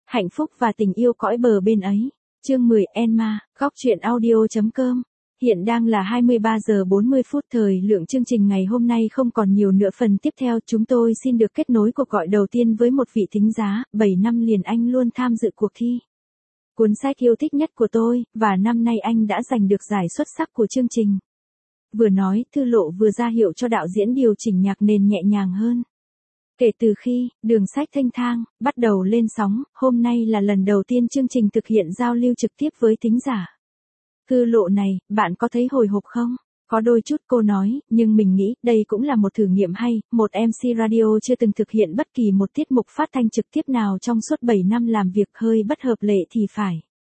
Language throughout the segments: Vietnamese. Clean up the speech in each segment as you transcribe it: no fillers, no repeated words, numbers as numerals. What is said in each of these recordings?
Hạnh phúc và tình yêu cõi bờ bên ấy. Chương 10 Enma, góc truyện audio.com. Hiện đang là 23 giờ 40 phút, thời lượng chương trình ngày hôm nay không còn nhiều nữa. Phần tiếp theo chúng tôi xin được kết nối cuộc gọi đầu tiên với một vị thính giá. 7 năm liền anh luôn tham dự cuộc thi cuốn sách yêu thích nhất của tôi, và năm nay anh đã giành được giải xuất sắc của chương trình. Vừa nói, Thư Lộ vừa ra hiệu cho đạo diễn điều chỉnh nhạc nền nhẹ nhàng hơn. Kể từ khi Đường Sách Thanh Thang bắt đầu lên sóng, hôm nay là lần đầu tiên chương trình thực hiện giao lưu trực tiếp với thính giả. Thư Lộ này, bạn có thấy hồi hộp không? Có đôi chút, cô nói, nhưng mình nghĩ đây cũng là một thử nghiệm hay. Một MC radio chưa từng thực hiện bất kỳ một tiết mục phát thanh trực tiếp nào trong suốt 7 năm làm việc, hơi bất hợp lệ thì phải.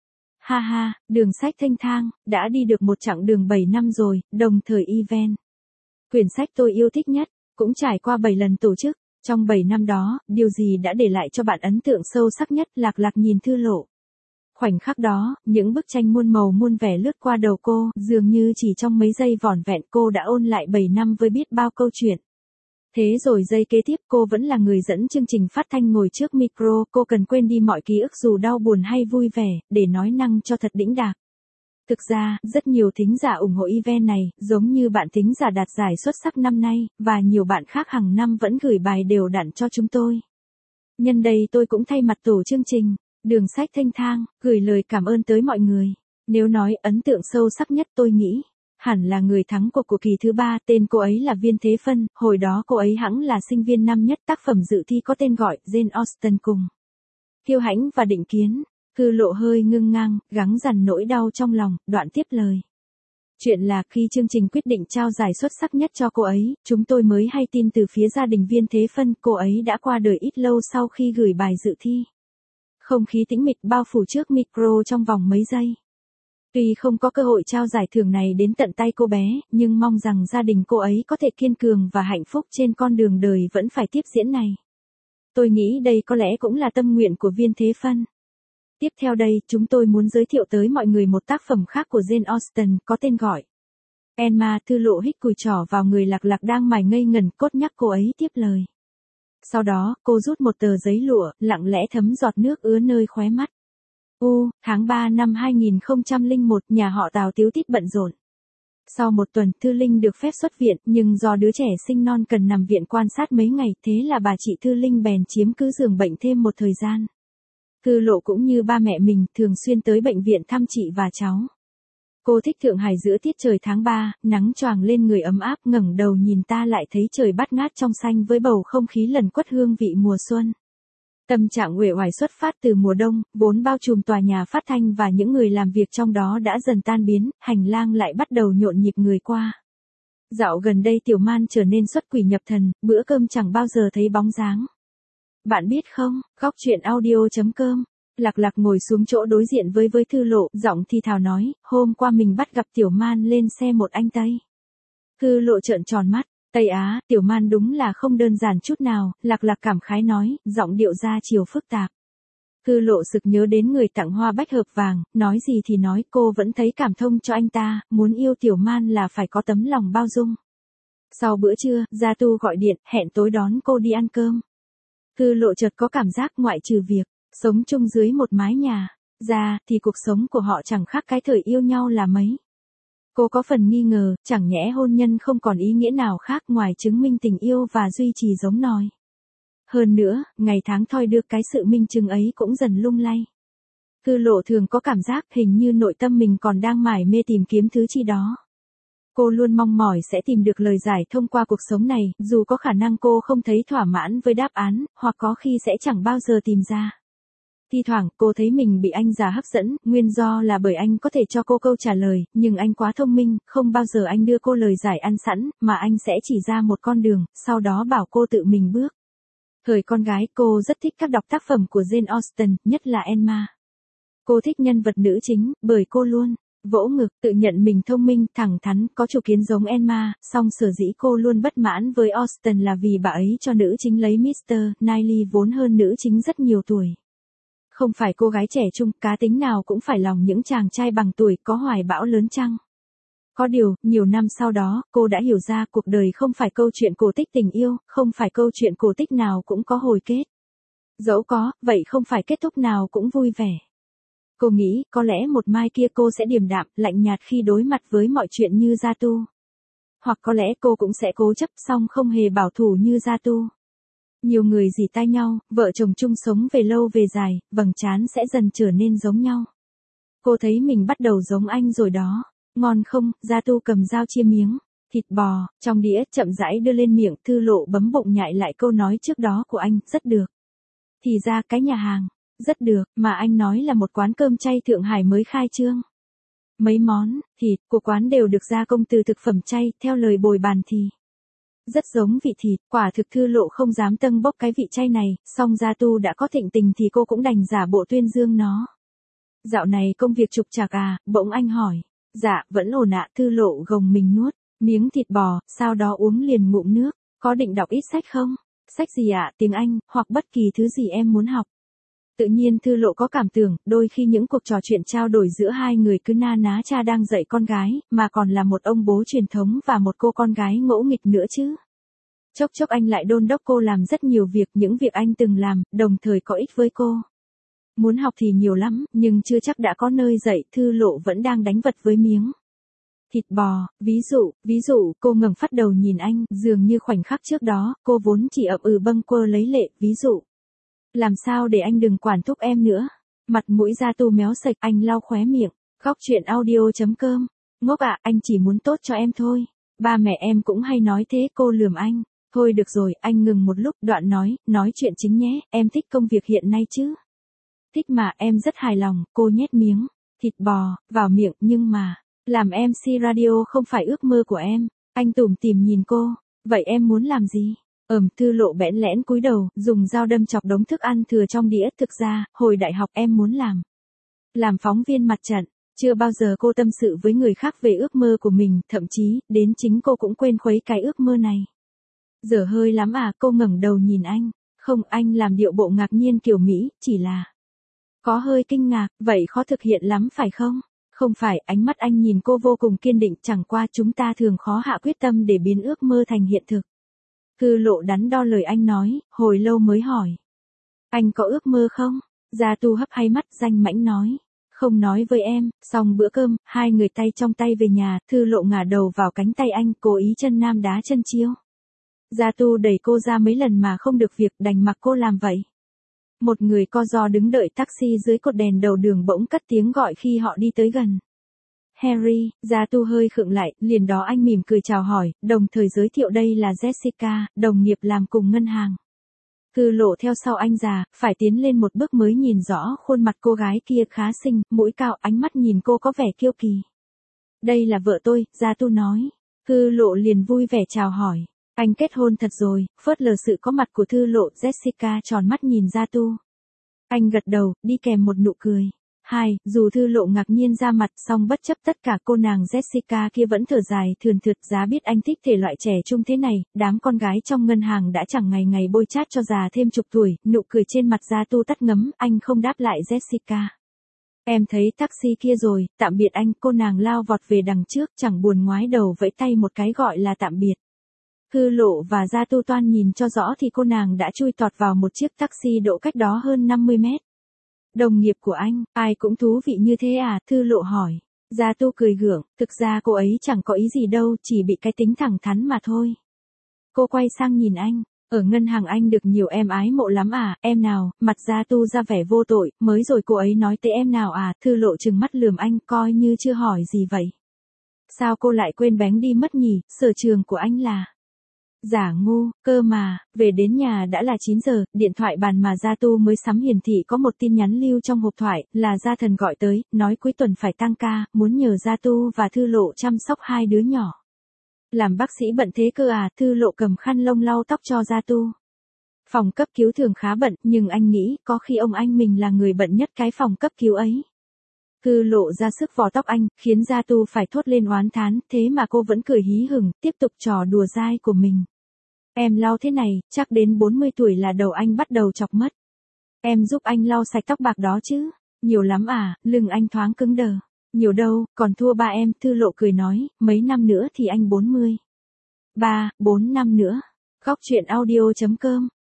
Ha ha, Đường Sách Thanh Thang đã đi được một chặng đường 7 năm rồi, đồng thời event. Quyển sách tôi yêu thích nhất cũng trải qua 7 lần tổ chức. Trong 7 năm đó, điều gì đã để lại cho bạn ấn tượng sâu sắc nhất? Lạc lạc nhìn Thư Lộ. Khoảnh khắc đó, những bức tranh muôn màu muôn vẻ lướt qua đầu cô, dường như chỉ trong mấy giây vỏn vẹn cô đã ôn lại 7 năm với biết bao câu chuyện. Thế rồi giây kế tiếp cô vẫn là người dẫn chương trình phát thanh ngồi trước micro, cô cần quên đi mọi ký ức dù đau buồn hay vui vẻ, để nói năng cho thật đĩnh đạc. Thực ra, rất nhiều thính giả ủng hộ event này, giống như bạn thính giả đạt giải xuất sắc năm nay, và nhiều bạn khác hàng năm vẫn gửi bài đều đặn cho chúng tôi. Nhân đây tôi cũng thay mặt tổ chương trình Đường Sách Thanh Thang gửi lời cảm ơn tới mọi người. Nếu nói ấn tượng sâu sắc nhất, tôi nghĩ hẳn là người thắng của cuộc kỳ thứ 3, tên cô ấy là Viên Thế Phân. Hồi đó cô ấy hẵng là sinh viên năm nhất, tác phẩm dự thi có tên gọi Jane Austen cùng Kiêu Hãnh và Định Kiến. Thư Lộ hơi ngưng ngang, gắng dằn nỗi đau trong lòng, đoạn tiếp lời. Chuyện là khi chương trình quyết định trao giải xuất sắc nhất cho cô ấy, chúng tôi mới hay tin từ phía gia đình Viên Thế Phân, cô ấy đã qua đời ít lâu sau khi gửi bài dự thi. Không khí tĩnh mịch bao phủ trước micro trong vòng mấy giây. Tuy không có cơ hội trao giải thưởng này đến tận tay cô bé, nhưng mong rằng gia đình cô ấy có thể kiên cường và hạnh phúc trên con đường đời vẫn phải tiếp diễn này. Tôi nghĩ đây có lẽ cũng là tâm nguyện của Viên Thế Phân. Tiếp theo đây, chúng tôi muốn giới thiệu tới mọi người một tác phẩm khác của Jane Austen, có tên gọi Enma. Thư Lộ hít cùi trỏ vào người Lạc lạc đang mải ngây ngẩn, cốt nhắc cô ấy tiếp lời. Sau đó, cô rút một tờ giấy lụa, lặng lẽ thấm giọt nước ứa nơi khóe mắt. Tháng 3 năm 2001, nhà họ Tào tíu tít bận rộn. Sau một tuần, Thư Linh được phép xuất viện, nhưng do đứa trẻ sinh non cần nằm viện quan sát mấy ngày, thế là bà chị Thư Linh bèn chiếm cứ giường bệnh thêm một thời gian. Thư Lộ cũng như ba mẹ mình, thường xuyên tới bệnh viện thăm chị và cháu. Cô thích Thượng Hải giữa tiết trời tháng 3, nắng choàng lên người ấm áp, ngẩng đầu nhìn ta lại thấy trời bát ngát trong xanh với bầu không khí lẩn quất hương vị mùa xuân. Tâm trạng uể oải xuất phát từ mùa đông, vốn bao trùm tòa nhà phát thanh và những người làm việc trong đó đã dần tan biến, hành lang lại bắt đầu nhộn nhịp người qua. Dạo gần đây Tiểu Man trở nên xuất quỷ nhập thần, bữa cơm chẳng bao giờ thấy bóng dáng. Bạn biết không, góc truyện audio.com. Lạc lạc ngồi xuống chỗ đối diện với Thư Lộ, giọng thì thào nói, hôm qua mình bắt gặp Tiểu Man lên xe một anh Tây. Thư Lộ trợn tròn mắt, Tây Á, Tiểu Man đúng là không đơn giản chút nào, lạc lạc cảm khái nói, giọng điệu ra chiều phức tạp. Thư Lộ sực nhớ đến người tặng hoa bách hợp vàng, nói gì thì nói, cô vẫn thấy cảm thông cho anh ta, muốn yêu Tiểu Man là phải có tấm lòng bao dung. Sau bữa trưa, Gia Tu gọi điện, hẹn tối đón cô đi ăn cơm. Thư Lộ chợt có cảm giác ngoại trừ việc sống chung dưới một mái nhà ra, thì cuộc sống của họ chẳng khác cái thời yêu nhau là mấy. Cô có phần nghi ngờ, chẳng nhẽ hôn nhân không còn ý nghĩa nào khác ngoài chứng minh tình yêu và duy trì giống nòi. Hơn nữa, ngày tháng thoi đưa cái sự minh chứng ấy cũng dần lung lay. Thư Lộ thường có cảm giác hình như nội tâm mình còn đang mải mê tìm kiếm thứ chi đó. Cô luôn mong mỏi sẽ tìm được lời giải thông qua cuộc sống này, dù có khả năng cô không thấy thỏa mãn với đáp án, hoặc có khi sẽ chẳng bao giờ tìm ra. Thi thoảng, cô thấy mình bị anh già hấp dẫn, nguyên do là bởi anh có thể cho cô câu trả lời, nhưng anh quá thông minh, không bao giờ anh đưa cô lời giải ăn sẵn, mà anh sẽ chỉ ra một con đường, sau đó bảo cô tự mình bước. Thời con gái, cô rất thích các đọc tác phẩm của Jane Austen, nhất là Enma. Cô thích nhân vật nữ chính, bởi cô luôn vỗ ngực, tự nhận mình thông minh, thẳng thắn, có chủ kiến giống Enma, song sở dĩ cô luôn bất mãn với Austen là vì bà ấy cho nữ chính lấy Mr. Knightley vốn hơn nữ chính rất nhiều tuổi. Không phải cô gái trẻ trung, cá tính nào cũng phải lòng những chàng trai bằng tuổi, có hoài bão lớn chăng? Có điều, nhiều năm sau đó, cô đã hiểu ra cuộc đời không phải câu chuyện cổ tích tình yêu, không phải câu chuyện cổ tích nào cũng có hồi kết. Dẫu có, vậy không phải kết thúc nào cũng vui vẻ. Cô nghĩ, có lẽ một mai kia cô sẽ điềm đạm, lạnh nhạt khi đối mặt với mọi chuyện như Gia Tu. Hoặc có lẽ cô cũng sẽ cố chấp song không hề bảo thủ như Gia Tu. Nhiều người rỉ tai nhau, vợ chồng chung sống về lâu về dài, vầng trán sẽ dần trở nên giống nhau. Cô thấy mình bắt đầu giống anh rồi đó. Ngon không? Gia Tu cầm dao chia miếng thịt bò trong đĩa chậm rãi đưa lên miệng. Thư Lộ bấm bụng nhại lại câu nói trước đó của anh, rất được. Thì ra cái nhà hàng, rất được, mà anh nói là một quán cơm chay Thượng Hải mới khai trương. Mấy món thịt của quán đều được gia công từ thực phẩm chay, theo lời bồi bàn thì rất giống vị thịt. Quả thực Thư Lộ không dám tâng bốc cái vị chay này, song Gia Tu đã có thịnh tình thì cô cũng đành giả bộ tuyên dương nó. Dạo này công việc trục trặc à? Bỗng anh hỏi. Dạ, vẫn ổn ạ. Thư Lộ gồng mình nuốt miếng thịt bò, sau đó uống liền ngụm nước. Có định đọc ít sách không? Sách gì ạ? Tiếng Anh, hoặc bất kỳ thứ gì em muốn học. Tự nhiên Thư Lộ có cảm tưởng, đôi khi những cuộc trò chuyện trao đổi giữa hai người cứ na ná cha đang dạy con gái, mà còn là một ông bố truyền thống và một cô con gái ngỗ nghịch nữa chứ. Chốc chốc anh lại đôn đốc cô làm rất nhiều việc, những việc anh từng làm, đồng thời có ích với cô. Muốn học thì nhiều lắm, nhưng chưa chắc đã có nơi dạy. Thư Lộ vẫn đang đánh vật với miếng thịt bò. Ví dụ, cô ngẩng phát đầu nhìn anh, dường như khoảnh khắc trước đó, cô vốn chỉ ậm ừ bâng quơ lấy lệ. Ví dụ, làm sao để anh đừng quản thúc em nữa? Mặt mũi Gia Tu méo sạch, anh lau khóe miệng. Góc truyện audio.com. Ngốc ạ, anh chỉ muốn tốt cho em thôi. Ba mẹ em cũng hay nói thế. Cô lườm anh. Thôi được rồi, anh ngừng một lúc, đoạn nói chuyện chính nhé, em thích công việc hiện nay chứ? Thích mà, em rất hài lòng. Cô nhét miếng thịt bò vào miệng, nhưng mà làm MC radio không phải ước mơ của em. Anh tủm tỉm nhìn cô. Vậy em muốn làm gì? Thư Lộ bẽn lẽn cúi đầu, dùng dao đâm chọc đống thức ăn thừa trong đĩa. Thực ra, hồi đại học em muốn làm phóng viên mặt trận. Chưa bao giờ cô tâm sự với người khác về ước mơ của mình, thậm chí, đến chính cô cũng quên khuấy cái ước mơ này. Dở hơi lắm à? Cô ngẩng đầu nhìn anh. Không, anh làm điệu bộ ngạc nhiên kiểu Mỹ, chỉ là có hơi kinh ngạc. Vậy khó thực hiện lắm phải không? Không phải, ánh mắt anh nhìn cô vô cùng kiên định, chẳng qua chúng ta thường khó hạ quyết tâm để biến ước mơ thành hiện thực. Thư Lộ đắn đo lời anh nói, hồi lâu mới hỏi. Anh có ước mơ không? Gia Tu hấp hay mắt, danh mãnh nói. Không nói với em. Xong bữa cơm, hai người tay trong tay về nhà. Thư Lộ ngả đầu vào cánh tay anh, cố ý chân nam đá chân chiêu. Gia Tu đẩy cô ra mấy lần mà không được việc, đành mặc cô làm vậy. Một người co ro đứng đợi taxi dưới cột đèn đầu đường bỗng cất tiếng gọi khi họ đi tới gần. Harry. Gia Tu hơi khựng lại, liền đó anh mỉm cười chào hỏi, đồng thời giới thiệu đây là Jessica, đồng nghiệp làm cùng ngân hàng. Thư Lộ theo sau anh già, phải tiến lên một bước mới nhìn rõ khuôn mặt cô gái kia khá xinh, mũi cao, ánh mắt nhìn cô có vẻ kiêu kỳ. Đây là vợ tôi, Gia Tu nói. Thư Lộ liền vui vẻ chào hỏi. Anh kết hôn thật rồi? Phớt lờ sự có mặt của Thư Lộ, Jessica tròn mắt nhìn Gia Tu. Anh gật đầu, đi kèm một nụ cười. Dù Thư Lộ ngạc nhiên ra mặt, song bất chấp tất cả cô nàng Jessica kia vẫn thở dài thườn thượt. Giá biết anh thích thể loại trẻ trung thế này. Đám con gái trong ngân hàng đã chẳng ngày ngày bôi chát cho già thêm chục tuổi. Nụ cười trên mặt Gia Tu tắt ngấm, anh không đáp lại Jessica. Em thấy taxi kia rồi, tạm biệt anh. Cô nàng lao vọt về đằng trước, chẳng buồn ngoái đầu vẫy tay một cái gọi là tạm biệt. Thư Lộ và Gia Tu toan nhìn cho rõ thì cô nàng đã chui tọt vào một chiếc taxi đỗ cách đó hơn 50 mét. Đồng nghiệp của anh, ai cũng thú vị như thế à? Thư Lộ hỏi. Gia Tu cười gượng, thực ra cô ấy chẳng có ý gì đâu, chỉ bị cái tính thẳng thắn mà thôi. Cô quay sang nhìn anh. Ở ngân hàng anh được nhiều em ái mộ lắm à? Em nào? Mặt Gia Tu ra vẻ vô tội, mới rồi cô ấy nói tới em nào à? Thư Lộ trừng mắt lườm anh, coi như chưa hỏi gì vậy. Sao cô lại quên bén đi mất nhỉ? Sở trường của anh là giả ngu, cơ mà. Về đến nhà đã là 9 giờ, điện thoại bàn mà Gia Tu mới sắm hiển thị có một tin nhắn lưu trong hộp thoại, là Gia Thần gọi tới, nói cuối tuần phải tăng ca, muốn nhờ Gia Tu và Thư Lộ chăm sóc hai đứa nhỏ. Làm bác sĩ bận thế cơ à? Thư Lộ cầm khăn lông lau tóc cho Gia Tu. Phòng cấp cứu thường khá bận, nhưng anh nghĩ có khi ông anh mình là người bận nhất cái phòng cấp cứu ấy. Thư Lộ ra sức vò tóc anh, khiến Gia Tu phải thốt lên oán thán, thế mà cô vẫn cười hí hửng, tiếp tục trò đùa dai của mình. Em lau thế này, chắc đến 40 tuổi là đầu anh bắt đầu chọc mất. Em giúp anh lau sạch tóc bạc đó chứ? Nhiều lắm à? Lưng anh thoáng cứng đờ. Nhiều đâu, còn thua ba em. Thư Lộ cười nói, mấy năm nữa thì anh 40. 4 năm nữa. Góc truyện audio.com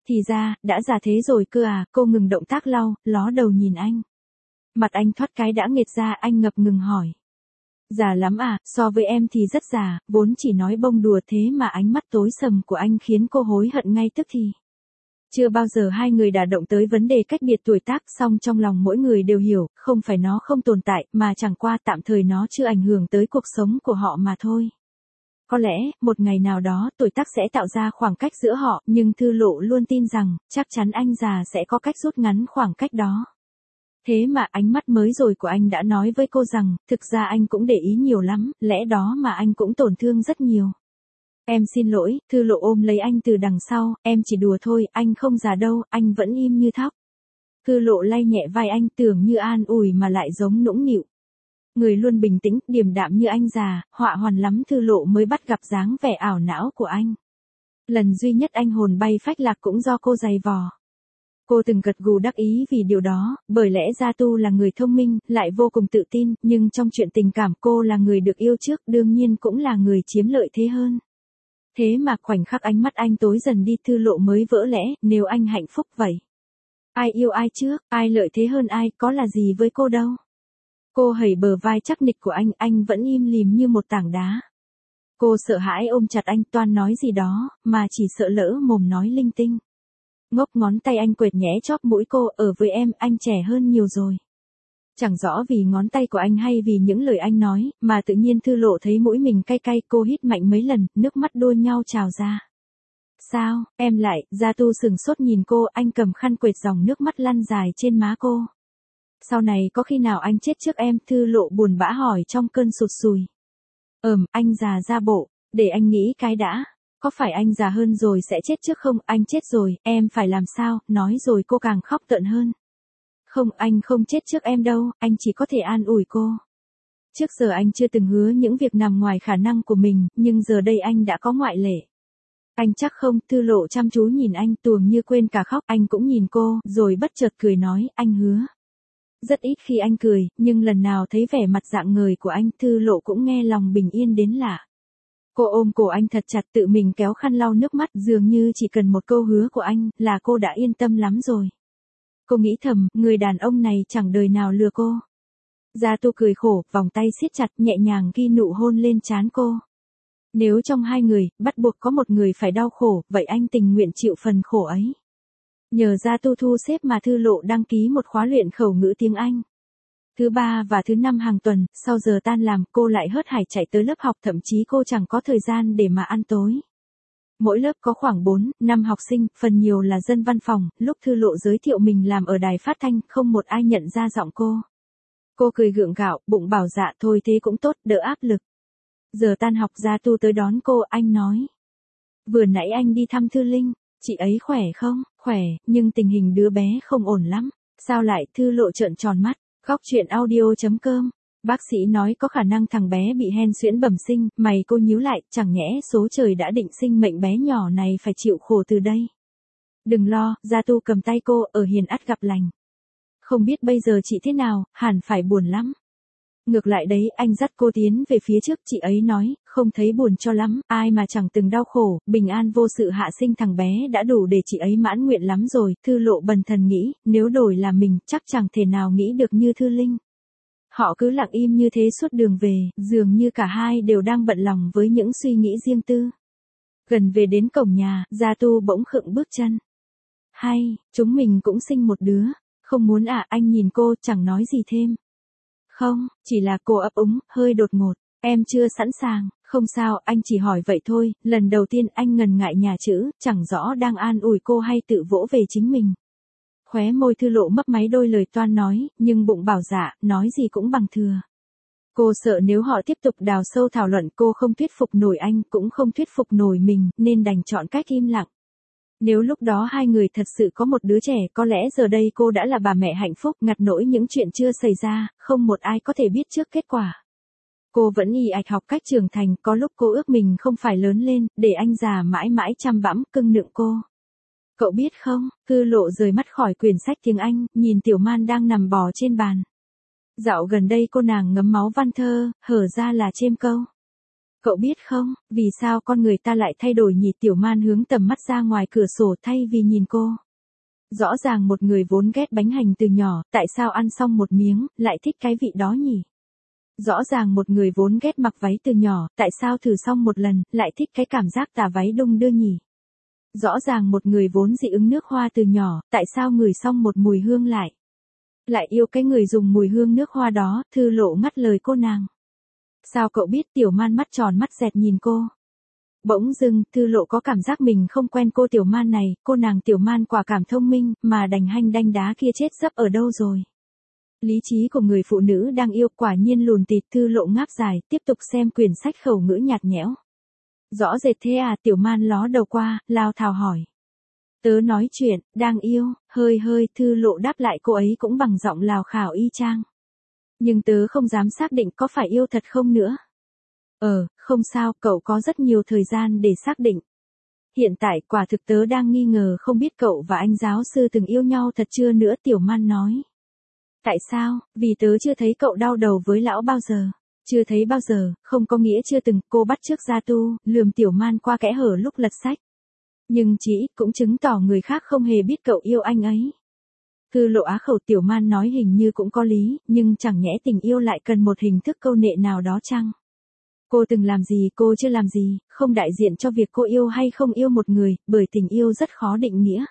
Thì ra, đã già thế rồi cơ à, cô ngừng động tác lau, ló đầu nhìn anh. Mặt anh thoát cái đã nghệt ra, anh ngập ngừng hỏi. Già lắm à, so với em thì rất già, vốn chỉ nói bông đùa thế mà ánh mắt tối sầm của anh khiến cô hối hận ngay tức thì. Chưa bao giờ hai người đã động tới vấn đề cách biệt tuổi tác, song trong lòng mỗi người đều hiểu, không phải nó không tồn tại, mà chẳng qua tạm thời nó chưa ảnh hưởng tới cuộc sống của họ mà thôi. Có lẽ, một ngày nào đó, tuổi tác sẽ tạo ra khoảng cách giữa họ, nhưng Thư Lộ luôn tin rằng, chắc chắn anh già sẽ có cách rút ngắn khoảng cách đó. Thế mà ánh mắt mới rồi của anh đã nói với cô rằng, thực ra anh cũng để ý nhiều lắm, lẽ đó mà anh cũng tổn thương rất nhiều. Em xin lỗi, Thư Lộ ôm lấy anh từ đằng sau, em chỉ đùa thôi, anh không già đâu, anh vẫn im như thóc. Thư Lộ lay nhẹ vai anh, tưởng như an ủi mà lại giống nũng nịu. Người luôn bình tĩnh, điềm đạm như anh già, họa hoàn lắm Thư Lộ mới bắt gặp dáng vẻ ảo não của anh. Lần duy nhất anh hồn bay phách lạc cũng do cô giày vò. Cô từng gật gù đắc ý vì điều đó, bởi lẽ Gia Tu là người thông minh, lại vô cùng tự tin, nhưng trong chuyện tình cảm cô là người được yêu trước, đương nhiên cũng là người chiếm lợi thế hơn. Thế mà khoảnh khắc ánh mắt anh tối dần đi Thư Lộ mới vỡ lẽ, nếu anh hạnh phúc vậy. Ai yêu ai trước, ai lợi thế hơn ai, có là gì với cô đâu. Cô hẩy bờ vai chắc nịch của anh vẫn im lìm như một tảng đá. Cô sợ hãi ôm chặt anh toan nói gì đó, mà chỉ sợ lỡ mồm nói linh tinh. Ngốc ngón tay anh quệt nhẽ chóp mũi cô, ở với em, anh trẻ hơn nhiều rồi. Chẳng rõ vì ngón tay của anh hay vì những lời anh nói, mà tự nhiên Thư Lộ thấy mũi mình cay cay, cô hít mạnh mấy lần, nước mắt đua nhau trào ra. Sao, em lại, Gia Tu sừng sốt nhìn cô, anh cầm khăn quệt dòng nước mắt lăn dài trên má cô. Sau này có khi nào anh chết trước em, Thư Lộ buồn bã hỏi trong cơn sụt sùi. Anh già ra bộ, để anh nghĩ cái đã. Có phải anh già hơn rồi sẽ chết trước không, anh chết rồi, em phải làm sao, nói rồi cô càng khóc tợn hơn. Không, anh không chết trước em đâu, anh chỉ có thể an ủi cô. Trước giờ anh chưa từng hứa những việc nằm ngoài khả năng của mình, nhưng giờ đây anh đã có ngoại lệ. Anh chắc không, Thư Lộ chăm chú nhìn anh tuồng như quên cả khóc, anh cũng nhìn cô, rồi bất chợt cười nói, anh hứa. Rất ít khi anh cười, nhưng lần nào thấy vẻ mặt rạng ngời của anh, Thư Lộ cũng nghe lòng bình yên đến lạ. Cô ôm cổ anh thật chặt tự mình kéo khăn lau nước mắt, dường như chỉ cần một câu hứa của anh, là cô đã yên tâm lắm rồi. Cô nghĩ thầm, người đàn ông này chẳng đời nào lừa cô. Gia Tu cười khổ, vòng tay siết chặt, nhẹ nhàng ghi nụ hôn lên trán cô. Nếu trong hai người, bắt buộc có một người phải đau khổ, vậy anh tình nguyện chịu phần khổ ấy. Nhờ Gia Tu thu xếp mà Thư Lộ đăng ký một khóa luyện khẩu ngữ tiếng Anh. Thứ ba và thứ năm hàng tuần, sau giờ tan làm, cô lại hớt hải chạy tới lớp học, thậm chí cô chẳng có thời gian để mà ăn tối. Mỗi lớp có khoảng 4, 5 học sinh, phần nhiều là dân văn phòng, lúc Thư Lộ giới thiệu mình làm ở đài phát thanh, không một ai nhận ra giọng cô. Cô cười gượng gạo, bụng bảo dạ thôi thế cũng tốt, đỡ áp lực. Giờ tan học Gia Tu tới đón cô, anh nói. Vừa nãy anh đi thăm Thư Linh, chị ấy khỏe không? Khỏe, nhưng tình hình đứa bé không ổn lắm. Sao lại? Thư Lộ trợn tròn mắt. Góc chuyện audio.com. Bác sĩ nói có khả năng thằng bé bị hen suyễn bẩm sinh, mày cô nhíu lại, chẳng nhẽ số trời đã định sinh mệnh bé nhỏ này phải chịu khổ từ đây. Đừng lo, Gia Tu cầm tay cô, ở hiền ắt gặp lành. Không biết bây giờ chị thế nào, hẳn phải buồn lắm. Ngược lại đấy, anh dắt cô tiến về phía trước, chị ấy nói, không thấy buồn cho lắm, ai mà chẳng từng đau khổ, bình an vô sự hạ sinh thằng bé đã đủ để chị ấy mãn nguyện lắm rồi. Thư Lộ bần thần nghĩ, nếu đổi là mình, chắc chẳng thể nào nghĩ được như Thư Linh. Họ cứ lặng im như thế suốt đường về, dường như cả hai đều đang bận lòng với những suy nghĩ riêng tư. Gần về đến cổng nhà, Gia Tu bỗng khựng bước chân. Hay, chúng mình cũng sinh một đứa. Không muốn à, anh nhìn cô, chẳng nói gì thêm. Không, chỉ là cô ấp úng, hơi đột ngột. Em chưa sẵn sàng, không sao, anh chỉ hỏi vậy thôi. Lần đầu tiên anh ngần ngại nhà chữ, chẳng rõ đang an ủi cô hay tự vỗ về chính mình. Khóe môi Thư Lộ mấp máy đôi lời toan nói, nhưng bụng bảo dạ, nói gì cũng bằng thừa. Cô sợ nếu họ tiếp tục đào sâu thảo luận, cô không thuyết phục nổi anh, cũng không thuyết phục nổi mình, nên đành chọn cách im lặng. Nếu lúc đó hai người thật sự có một đứa trẻ, có lẽ giờ đây cô đã là bà mẹ hạnh phúc, ngặt nỗi những chuyện chưa xảy ra, không một ai có thể biết trước kết quả. Cô vẫn ì ạch học cách trưởng thành, có lúc cô ước mình không phải lớn lên, để anh già mãi mãi chăm bẵm, cưng nựng cô. Cậu biết không, Thư Lộ rời mắt khỏi quyển sách tiếng Anh, nhìn Tiểu Man đang nằm bò trên bàn. Dạo gần đây cô nàng ngấm máu văn thơ, hở ra là chêm câu. Cậu biết không, vì sao con người ta lại thay đổi nhỉ? Tiểu Man hướng tầm mắt ra ngoài cửa sổ thay vì nhìn cô. Rõ ràng một người vốn ghét bánh hành từ nhỏ, tại sao ăn xong một miếng, lại thích cái vị đó nhỉ? Rõ ràng một người vốn ghét mặc váy từ nhỏ, tại sao thử xong một lần, lại thích cái cảm giác tà váy đung đưa nhỉ? Rõ ràng một người vốn dị ứng nước hoa từ nhỏ, tại sao ngửi xong một mùi hương lại yêu cái người dùng mùi hương nước hoa đó? Thư Lộ ngắt lời cô nàng. Sao cậu biết? Tiểu Man mắt tròn mắt dẹt nhìn cô. Bỗng dưng, Thư Lộ có cảm giác mình không quen cô Tiểu Man này, cô nàng Tiểu Man quả cảm thông minh, mà đành hanh đanh đá kia chết dấp ở đâu rồi? Lý trí của người phụ nữ đang yêu quả nhiên lùn tịt. Thư Lộ ngáp dài, tiếp tục xem quyển sách khẩu ngữ nhạt nhẽo. Rõ rệt thế à? Tiểu Man ló đầu qua, lao thào hỏi. Tớ nói chuyện, đang yêu, hơi hơi. Thư Lộ đáp lại cô ấy cũng bằng giọng lào khảo y chang. Nhưng tớ không dám xác định có phải yêu thật không nữa. Không sao, cậu có rất nhiều thời gian để xác định. Hiện tại quả thực tớ đang nghi ngờ không biết cậu và anh giáo sư từng yêu nhau thật chưa nữa. Tiểu Man nói. Tại sao? Vì tớ chưa thấy cậu đau đầu với lão bao giờ. Chưa thấy bao giờ, không có nghĩa chưa từng. Cô bắt chước Gia Tu, lườm Tiểu Man qua kẽ hở lúc lật sách. Nhưng chỉ cũng chứng tỏ người khác không hề biết cậu yêu anh ấy. Thư Lộ á khẩu. Tiểu Man nói hình như cũng có lý, nhưng chẳng nhẽ tình yêu lại cần một hình thức câu nệ nào đó chăng? Cô từng làm gì, cô chưa làm gì, không đại diện cho việc cô yêu hay không yêu một người, bởi tình yêu rất khó định nghĩa.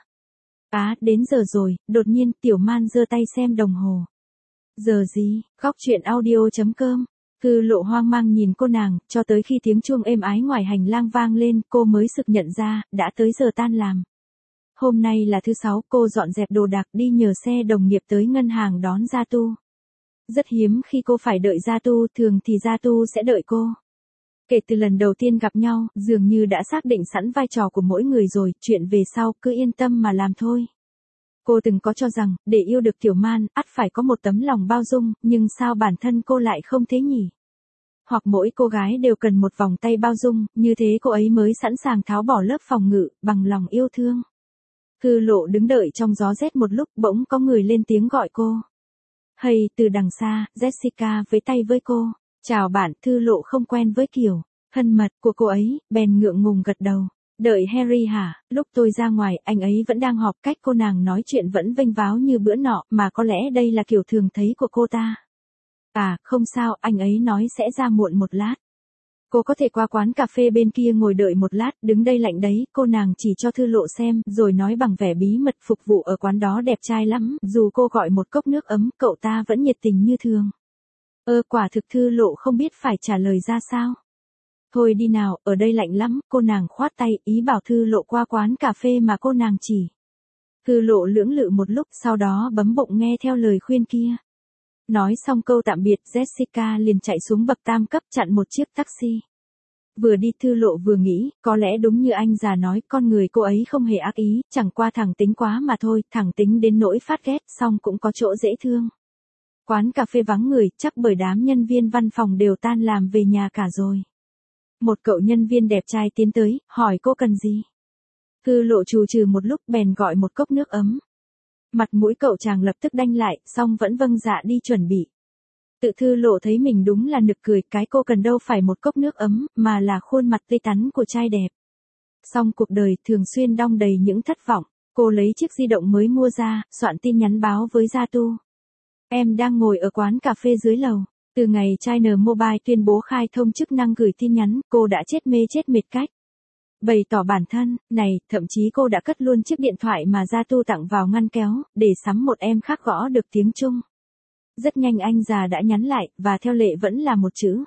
Đến giờ rồi. Đột nhiên Tiểu Man giơ tay xem đồng hồ. Giờ gì? Góc chuyện audio.com. Thư Lộ hoang mang nhìn cô nàng, cho tới khi tiếng chuông êm ái ngoài hành lang vang lên, cô mới sực nhận ra, đã tới giờ tan làm. Hôm nay là thứ Sáu, cô dọn dẹp đồ đạc đi nhờ xe đồng nghiệp tới ngân hàng đón Gia Tu. Rất hiếm khi cô phải đợi Gia Tu, thường thì Gia Tu sẽ đợi cô. Kể từ lần đầu tiên gặp nhau, dường như đã xác định sẵn vai trò của mỗi người rồi, chuyện về sau cứ yên tâm mà làm thôi. Cô từng có cho rằng, để yêu được Tiểu Man, ắt phải có một tấm lòng bao dung, nhưng sao bản thân cô lại không thế nhỉ? Hoặc mỗi cô gái đều cần một vòng tay bao dung, như thế cô ấy mới sẵn sàng tháo bỏ lớp phòng ngự, bằng lòng yêu thương. Thư Lộ đứng đợi trong gió rét một lúc, bỗng có người lên tiếng gọi cô. Hay, từ đằng xa, Jessica với tay với cô. Chào bạn. Thư Lộ không quen với kiểu thân mật của cô ấy, bèn ngượng ngùng gật đầu. Đợi Harry hả? Lúc tôi ra ngoài, anh ấy vẫn đang họp. Cách cô nàng nói chuyện vẫn vênh váo như bữa nọ, mà có lẽ đây là kiểu thường thấy của cô ta. Không sao, anh ấy nói sẽ ra muộn một lát. Cô có thể qua quán cà phê bên kia ngồi đợi một lát, đứng đây lạnh đấy. Cô nàng chỉ cho Thư Lộ xem, rồi nói bằng vẻ bí mật phục vụ ở quán đó đẹp trai lắm, dù cô gọi một cốc nước ấm, cậu ta vẫn nhiệt tình như thường. Quả thực. Thư Lộ không biết phải trả lời ra sao. Thôi đi nào, ở đây lạnh lắm. Cô nàng khoát tay, ý bảo Thư Lộ qua quán cà phê mà cô nàng chỉ. Thư Lộ lưỡng lự một lúc, sau đó bấm bụng nghe theo lời khuyên kia. Nói xong câu tạm biệt, Jessica liền chạy xuống bậc tam cấp chặn một chiếc taxi. Vừa đi Thư Lộ vừa nghĩ, có lẽ đúng như anh già nói, con người cô ấy không hề ác ý, chẳng qua thẳng tính quá mà thôi, thẳng tính đến nỗi phát ghét, xong cũng có chỗ dễ thương. Quán cà phê vắng người, chắc bởi đám nhân viên văn phòng đều tan làm về nhà cả rồi. Một cậu nhân viên đẹp trai tiến tới, hỏi cô cần gì. Thư Lộ trù trừ một lúc bèn gọi một cốc nước ấm. Mặt mũi cậu chàng lập tức đanh lại, xong vẫn vâng dạ đi chuẩn bị. Tự Thư Lộ thấy mình đúng là nực cười, cái cô cần đâu phải một cốc nước ấm, mà là khuôn mặt tươi tắn của trai đẹp. Xong cuộc đời thường xuyên đong đầy những thất vọng, cô lấy chiếc di động mới mua ra, soạn tin nhắn báo với Gia Tu. Em đang ngồi ở quán cà phê dưới lầu. Từ ngày China Mobile tuyên bố khai thông chức năng gửi tin nhắn, cô đã chết mê chết mệt cách bày tỏ bản thân, thậm chí cô đã cất luôn chiếc điện thoại mà Gia Tu tặng vào ngăn kéo, để sắm một em khác gõ được tiếng Trung. Rất nhanh anh già đã nhắn lại, và theo lệ vẫn là một chữ.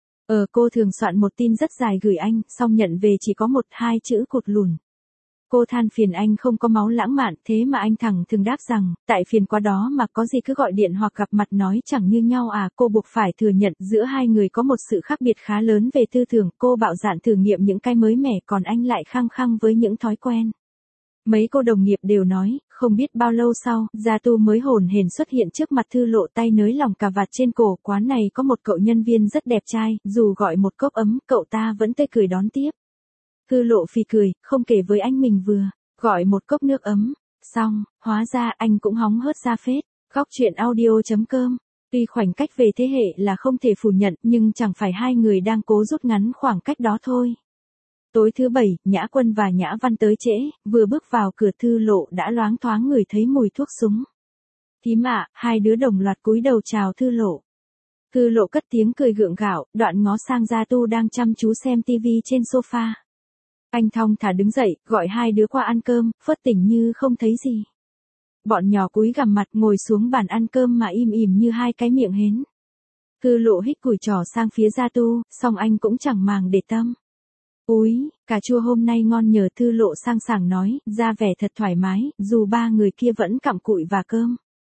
Cô thường soạn một tin rất dài gửi anh, xong nhận về chỉ có 1-2 chữ cụt lùn. Cô than phiền anh không có máu lãng mạn, thế mà anh thẳng thừng đáp rằng, tại phiền quá đó mà có gì cứ gọi điện hoặc gặp mặt nói chẳng như nhau cô buộc phải thừa nhận, giữa hai người có một sự khác biệt khá lớn về tư tưởng, cô bạo dạn thử nghiệm những cái mới mẻ, còn anh lại khăng khăng với những thói quen. Mấy cô đồng nghiệp đều nói, không biết bao lâu sau, Gia Tu mới hồn hển xuất hiện trước mặt Thư Lộ, tay nới lỏng cà vạt trên cổ. Quán này có một cậu nhân viên rất đẹp trai, dù gọi một cốc ấm, cậu ta vẫn tươi cười đón tiếp. Thư Lộ phì cười, không kể với anh mình vừa gọi một cốc nước ấm xong, hóa ra anh cũng hóng hớt ra phết. Góc chuyện audio.com Tuy khoảnh cách về thế hệ là không thể phủ nhận nhưng chẳng phải hai người đang cố rút ngắn khoảng cách đó thôi. Tối thứ Bảy, Nhã Quân và Nhã Văn tới trễ, vừa bước vào cửa Thư Lộ đã loáng thoáng ngửi thấy mùi thuốc súng. Thím ạ, hai đứa đồng loạt cúi đầu chào Thư Lộ. Thư Lộ cất tiếng cười gượng gạo, đoạn ngó sang Gia Tu đang chăm chú xem tivi trên sofa. Anh thong thả đứng dậy, gọi hai đứa qua ăn cơm, phớt tỉnh như không thấy gì. Bọn nhỏ cúi gằm mặt ngồi xuống bàn ăn cơm mà im ỉm như hai cái miệng hến. Thư Lộ hít cùi trỏ sang phía Gia Tu, song anh cũng chẳng màng để tâm. Úi, cà chua hôm nay ngon nhờ, Thư Lộ sang sảng nói, ra vẻ thật thoải mái, dù ba người kia vẫn cặm cụi và cơm.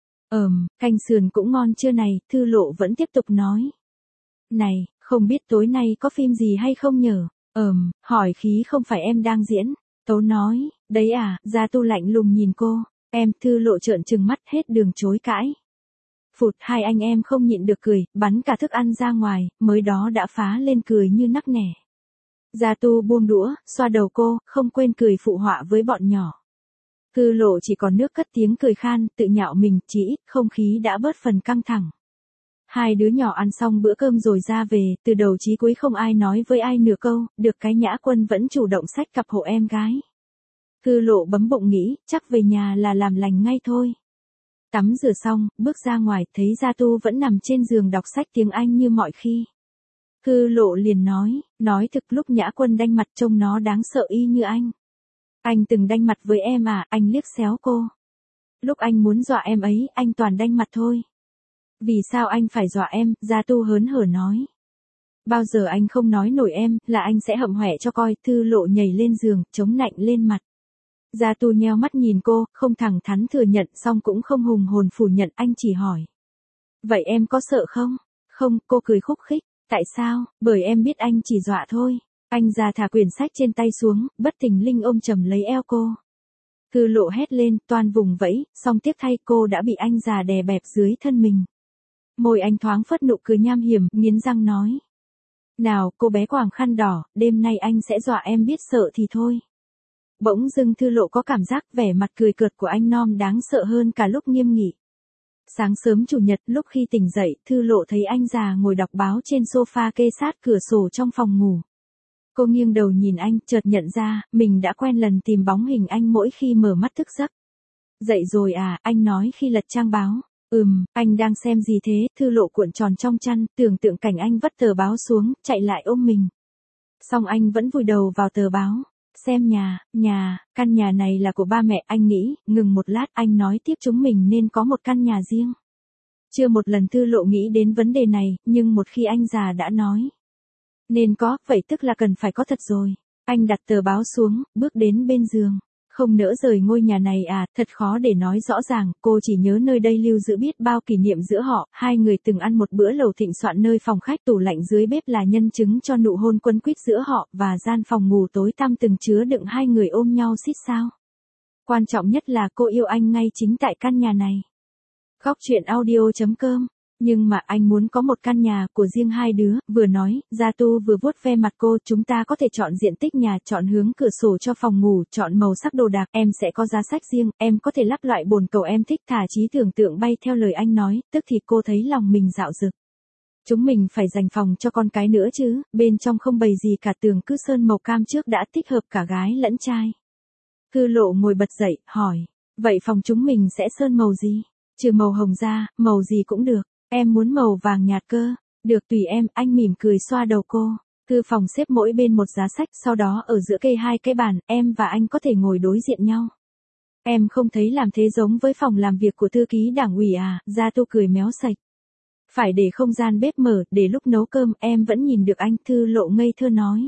Canh sườn cũng ngon chưa này, Thư Lộ vẫn tiếp tục nói. Này, không biết tối nay có phim gì hay không nhở? Hỏi khí không phải em đang diễn. Tố nói, đấy à, Gia Tu lạnh lùng nhìn cô. Em, Thư Lộ trợn trừng mắt hết đường chối cãi. Phụt, hai anh em không nhịn được cười, bắn cả thức ăn ra ngoài, mới đó đã phá lên cười như nắc nẻ. Gia Tu buông đũa, xoa đầu cô, không quên cười phụ họa với bọn nhỏ. Thư Lộ chỉ còn nước cất tiếng cười khan, tự nhạo mình, chỉ ít không khí đã bớt phần căng thẳng. Hai đứa nhỏ ăn xong bữa cơm rồi ra về, từ đầu chí cuối không ai nói với ai nửa câu, được cái Nhã Quân vẫn chủ động xách cặp hộ em gái. Thư Lộ bấm bụng nghĩ, chắc về nhà là làm lành ngay thôi. Tắm rửa xong, bước ra ngoài, thấy Gia Tu vẫn nằm trên giường đọc sách tiếng Anh như mọi khi. Thư Lộ liền nói thực lúc Nhã Quân đanh mặt trông nó đáng sợ y như anh. Anh từng đanh mặt với em à, anh liếc xéo cô. Lúc anh muốn dọa em ấy, anh toàn đanh mặt thôi. Vì sao anh phải dọa em, Gia Tu hớn hở nói. Bao giờ anh không nói nổi em, là anh sẽ hậm hẻ cho coi, Thư Lộ nhảy lên giường, chống nạnh lên mặt. Gia Tu nheo mắt nhìn cô, không thẳng thắn thừa nhận song cũng không hùng hồn phủ nhận, anh chỉ hỏi. Vậy em có sợ không? Không, cô cười khúc khích. Tại sao? Bởi em biết anh chỉ dọa thôi. Anh già thả quyển sách trên tay xuống, bất thình lình ôm chầm lấy eo cô. Thư Lộ hét lên, toan vùng vẫy, song tiếc thay cô đã bị anh già đè bẹp dưới thân mình. Môi anh thoáng phất nụ cười nham hiểm, nghiến răng nói. Nào, cô bé quàng khăn đỏ, đêm nay anh sẽ dọa em biết sợ thì thôi. Bỗng dưng Thư Lộ có cảm giác vẻ mặt cười cợt của anh Nom đáng sợ hơn cả lúc nghiêm nghị. Sáng sớm Chủ nhật, lúc khi tỉnh dậy, Thư Lộ thấy anh già ngồi đọc báo trên sofa kê sát cửa sổ trong phòng ngủ. Cô nghiêng đầu nhìn anh, chợt nhận ra, mình đã quen lần tìm bóng hình anh mỗi khi mở mắt thức giấc. Dậy rồi à, anh nói khi lật trang báo. Anh đang xem gì thế? Thư Lộ cuộn tròn trong chăn, tưởng tượng cảnh anh vắt tờ báo xuống, chạy lại ôm mình. Song anh vẫn vùi đầu vào tờ báo. Xem căn nhà này là của ba mẹ, anh nghĩ, ngừng một lát, anh nói tiếp chúng mình nên có một căn nhà riêng. Chưa một lần Thư Lộ nghĩ đến vấn đề này, nhưng một khi anh già đã nói. Nên có, vậy tức là cần phải có thật rồi. Anh đặt tờ báo xuống, bước đến bên giường. Không nỡ rời ngôi nhà này à, thật khó để nói rõ ràng, cô chỉ nhớ nơi đây lưu giữ biết bao kỷ niệm giữa họ, hai người từng ăn một bữa lẩu thịnh soạn nơi phòng khách, tủ lạnh dưới bếp là nhân chứng cho nụ hôn quấn quýt giữa họ, và gian phòng ngủ tối tăm từng chứa đựng hai người ôm nhau xít sao. Quan trọng nhất là cô yêu anh ngay chính tại căn nhà này. Góc truyện audio.com. Nhưng mà anh muốn có một căn nhà của riêng hai đứa, vừa nói, Gia Tu vừa vuốt ve mặt cô, chúng ta có thể chọn diện tích nhà, chọn hướng cửa sổ cho phòng ngủ, chọn màu sắc đồ đạc, em sẽ có giá sách riêng, em có thể lắp loại bồn cầu em thích, thả trí tưởng tượng bay theo lời anh nói, tức thì cô thấy lòng mình dạo dực. Chúng mình phải dành phòng cho con cái nữa chứ, bên trong không bày gì cả, tường cứ sơn màu cam trước đã, thích hợp cả gái lẫn trai. Thư Lộ ngồi bật dậy, hỏi, vậy phòng chúng mình sẽ sơn màu gì? Trừ màu hồng ra, màu gì cũng được. Em muốn màu vàng nhạt cơ. Được, tùy em, anh mỉm cười xoa đầu cô. Thư phòng xếp mỗi bên một giá sách, sau đó ở giữa kê hai cái bàn, em và anh có thể ngồi đối diện nhau. Em không thấy làm thế giống với phòng làm việc của thư ký đảng ủy à? Gia Tu cười méo sạch. Phải để không gian bếp mở, để lúc nấu cơm, em vẫn nhìn được anh. Thư Lộ ngây thơ nói.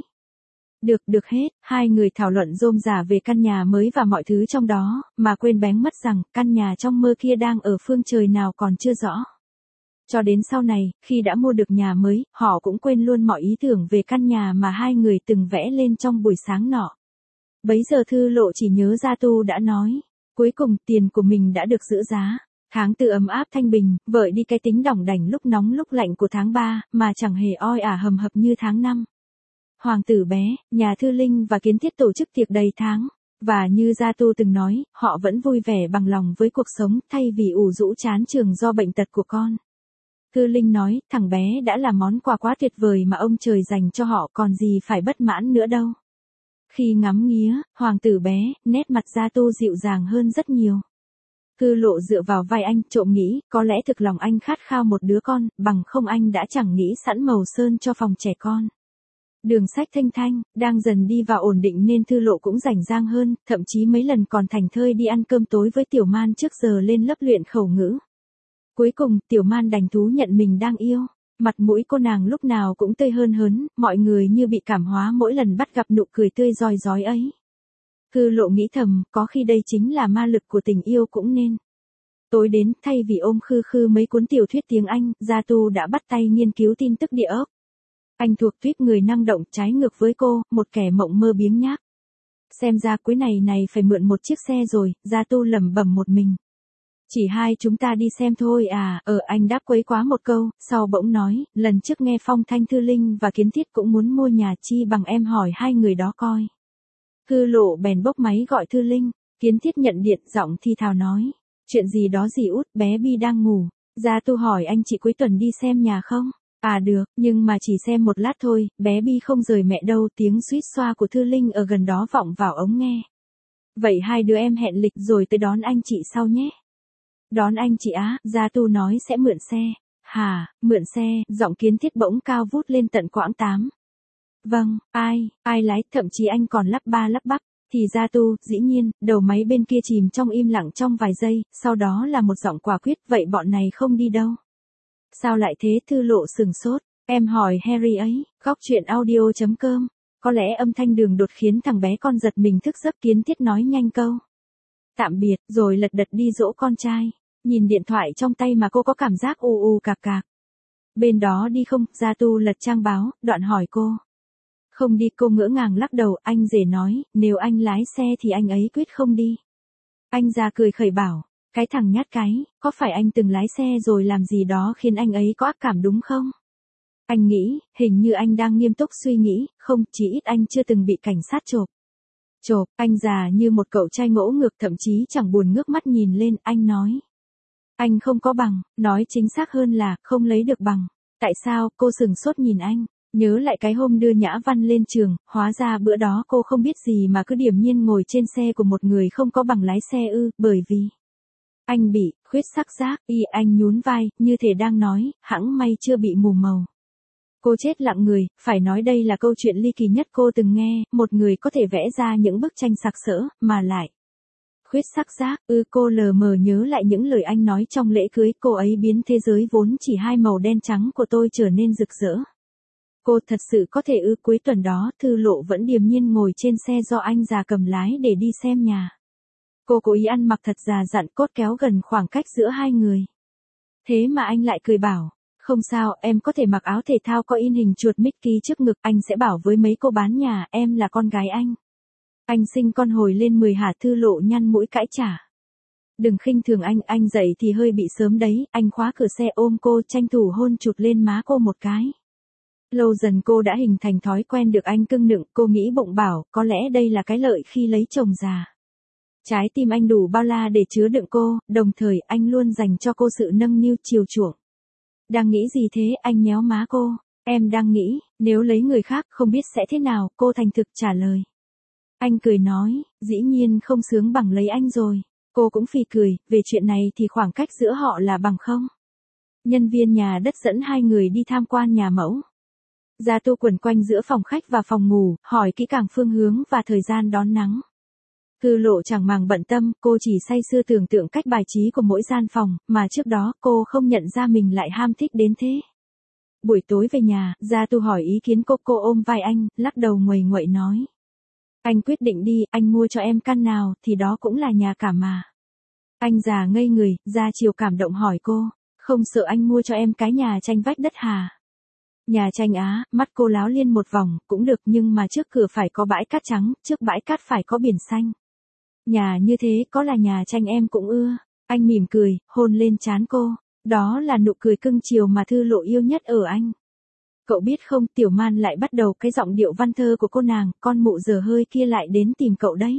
Được hết, hai người thảo luận rôm rả về căn nhà mới và mọi thứ trong đó, mà quên bén mất rằng, căn nhà trong mơ kia đang ở phương trời nào còn chưa rõ. Cho đến sau này, khi đã mua được nhà mới, họ cũng quên luôn mọi ý tưởng về căn nhà mà hai người từng vẽ lên trong buổi sáng nọ. Bấy giờ Thư Lộ chỉ nhớ Gia Tu đã nói, cuối cùng tiền của mình đã được giữ giá. Tháng 4 ấm áp thanh bình, vợi đi cái tính đỏng đảnh lúc nóng lúc lạnh của tháng 3, mà chẳng hề oi ả hầm hập như tháng 5. Hoàng tử bé, nhà Thư Linh và Kiến Thiết tổ chức tiệc đầy tháng. Và như Gia Tu từng nói, họ vẫn vui vẻ bằng lòng với cuộc sống, thay vì ủ rũ chán chường do bệnh tật của con. Thư Linh nói, thằng bé đã là món quà quá tuyệt vời mà ông trời dành cho họ, còn gì phải bất mãn nữa đâu. Khi ngắm nghía, hoàng tử bé, nét mặt Gia Tu dịu dàng hơn rất nhiều. Thư Lộ dựa vào vai anh, trộm nghĩ, có lẽ thực lòng anh khát khao một đứa con, bằng không anh đã chẳng nghĩ sẵn màu sơn cho phòng trẻ con. Đường sách thanh thanh, đang dần đi vào ổn định nên Thư Lộ cũng rảnh rang hơn, thậm chí mấy lần còn thành thơi đi ăn cơm tối với Tiểu Man trước giờ lên lớp luyện khẩu ngữ. Cuối cùng, Tiểu Man đành thú nhận mình đang yêu. Mặt mũi cô nàng lúc nào cũng tươi hơn hớn, mọi người như bị cảm hóa mỗi lần bắt gặp nụ cười tươi rói rói ấy. Thư Lộ nghĩ thầm, có khi đây chính là ma lực của tình yêu cũng nên. Tối đến, thay vì ôm khư khư mấy cuốn tiểu thuyết tiếng Anh, Gia Tu đã bắt tay nghiên cứu tin tức địa ốc. Anh thuộc tuýp người năng động, trái ngược với cô, một kẻ mộng mơ biếng nhác. Xem ra cuối này phải mượn một chiếc xe rồi, Gia Tu lẩm bẩm một mình. Chỉ hai chúng ta đi xem thôi à, anh đáp quấy quá một câu, sau bỗng nói, lần trước nghe phong thanh Thư Linh và Kiến Thiết cũng muốn mua nhà, chi bằng em hỏi hai người đó coi. Thư Lộ bèn bốc máy gọi Thư Linh, Kiến Thiết nhận điện, giọng thi thào nói, chuyện gì đó dì út, bé Bi đang ngủ. Gia Tu hỏi anh chị cuối tuần đi xem nhà không? À được, nhưng mà chỉ xem một lát thôi, bé Bi không rời mẹ đâu, tiếng suýt xoa của Thư Linh ở gần đó vọng vào ống nghe. Vậy hai đứa em hẹn lịch rồi tới đón anh chị sau nhé. Đón anh chị á, Gia Tu nói sẽ mượn xe. Hả, mượn xe, giọng Kiến Thiết bỗng cao vút lên tận quãng 8. Vâng, ai lái, thậm chí anh còn lắp ba lắp bắp. Thì Gia Tu, dĩ nhiên, đầu máy bên kia chìm trong im lặng trong vài giây, sau đó là một giọng quả quyết, vậy bọn này không đi đâu. Sao lại thế? Thư Lộ sừng sốt, em hỏi Harry ấy, góc chuyện audio.com. Có lẽ âm thanh đường đột khiến thằng bé con giật mình thức giấc. Kiến Thiết nói nhanh câu tạm biệt, rồi lật đật đi dỗ con trai. Nhìn điện thoại trong tay mà cô có cảm giác u cạc cạc. Bên đó đi không? Gia Tu lật trang báo, đoạn hỏi cô. Không đi, cô ngỡ ngàng lắc đầu. Anh rể nói, nếu anh lái xe thì anh ấy quyết không đi. Anh già cười khẩy bảo, cái thằng nhát cái, có phải anh từng lái xe rồi làm gì đó khiến anh ấy có ác cảm đúng không? Anh nghĩ, hình như anh đang nghiêm túc suy nghĩ, không, chỉ ít anh chưa từng bị cảnh sát chộp. Chộp, anh già như một cậu trai ngỗ ngược, thậm chí chẳng buồn ngước mắt nhìn lên, anh nói. Anh không có bằng, nói chính xác hơn là, không lấy được bằng. Tại sao? Cô sừng sốt nhìn anh, nhớ lại cái hôm đưa Nhã Văn lên trường, hóa ra bữa đó cô không biết gì mà cứ điềm nhiên ngồi trên xe của một người không có bằng lái xe ư, bởi vì anh bị khuyết sắc giác. Anh nhún vai, như thể đang nói, hẵng may chưa bị mù màu. Cô chết lặng người, phải nói đây là câu chuyện ly kỳ nhất cô từng nghe, một người có thể vẽ ra những bức tranh sặc sỡ, mà lại khuyết sắc giác. Cô lờ mờ nhớ lại những lời anh nói trong lễ cưới, cô ấy biến thế giới vốn chỉ hai màu đen trắng của tôi trở nên rực rỡ. Cô thật sự có thể cuối tuần đó, Thư Lộ vẫn điềm nhiên ngồi trên xe do anh già cầm lái để đi xem nhà. Cô cố ý ăn mặc thật già dặn, cốt kéo gần khoảng cách giữa hai người. Thế mà anh lại cười bảo, không sao, em có thể mặc áo thể thao có in hình chuột Mickey trước ngực, anh sẽ bảo với mấy cô bán nhà, em là con gái anh. Anh sinh con hồi lên 10 hả? Thư Lộ nhăn mũi cãi trả. Đừng khinh thường anh dậy thì hơi bị sớm đấy. Anh khóa cửa xe ôm cô, tranh thủ hôn chụt lên má cô một cái. Lâu dần cô đã hình thành thói quen được anh cưng nựng, cô nghĩ bụng bảo, có lẽ đây là cái lợi khi lấy chồng già. Trái tim anh đủ bao la để chứa đựng cô, đồng thời anh luôn dành cho cô sự nâng niu chiều chuộng. Đang nghĩ gì thế? Anh nhéo má cô. Em đang nghĩ, nếu lấy người khác không biết sẽ thế nào, cô thành thực trả lời. Anh cười nói, dĩ nhiên không sướng bằng lấy anh rồi. Cô cũng phì cười, về chuyện này thì khoảng cách giữa họ là bằng không. Nhân viên nhà đất dẫn hai người đi tham quan nhà mẫu. Gia Tu quẩn quanh giữa phòng khách và phòng ngủ, hỏi kỹ càng phương hướng và thời gian đón nắng. Thư Lộ chẳng màng bận tâm, cô chỉ say sưa tưởng tượng cách bài trí của mỗi gian phòng, mà trước đó cô không nhận ra mình lại ham thích đến thế. Buổi tối về nhà, Gia Tu hỏi ý kiến cô ôm vai anh, lắc đầu nguầy nguậy nói. Anh quyết định đi, anh mua cho em căn nào, thì đó cũng là nhà cả mà. Anh già ngây người, Gia Chiều cảm động hỏi cô, không sợ anh mua cho em cái nhà tranh vách đất hả? Nhà tranh á? Mắt cô láo liên một vòng, cũng được, nhưng mà trước cửa phải có bãi cát trắng, trước bãi cát phải có biển xanh. Nhà như thế có là nhà tranh em cũng ưa. Anh mỉm cười, hôn lên trán cô. Đó là nụ cười cưng chiều mà Thư Lộ yêu nhất ở anh. Cậu biết không, Tiểu Man lại bắt đầu cái giọng điệu văn thơ của cô nàng, con mụ dở hơi kia lại đến tìm cậu đấy.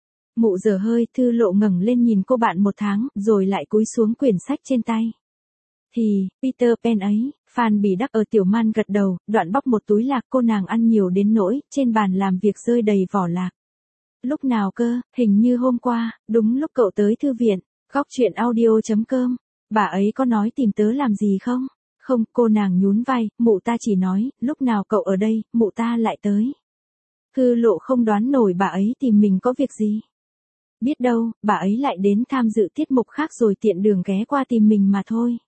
Mụ dở hơi? Thư Lộ ngẩng lên nhìn cô bạn một tháng, rồi lại cúi xuống quyển sách trên tay. Thì, Peter Pan ấy, Phan Bỉ Đắc ở Tiểu Man gật đầu, đoạn bóc một túi lạc cô nàng ăn nhiều đến nỗi, trên bàn làm việc rơi đầy vỏ lạc. Lúc nào cơ, hình như hôm qua, đúng lúc cậu tới thư viện, góc chuyện audio.com, bà ấy có nói tìm tớ làm gì không? Không, cô nàng nhún vai, mụ ta chỉ nói, lúc nào cậu ở đây, mụ ta lại tới. Thư Lộ không đoán nổi bà ấy tìm mình có việc gì. Biết đâu, bà ấy lại đến tham dự tiết mục khác rồi tiện đường ghé qua tìm mình mà thôi.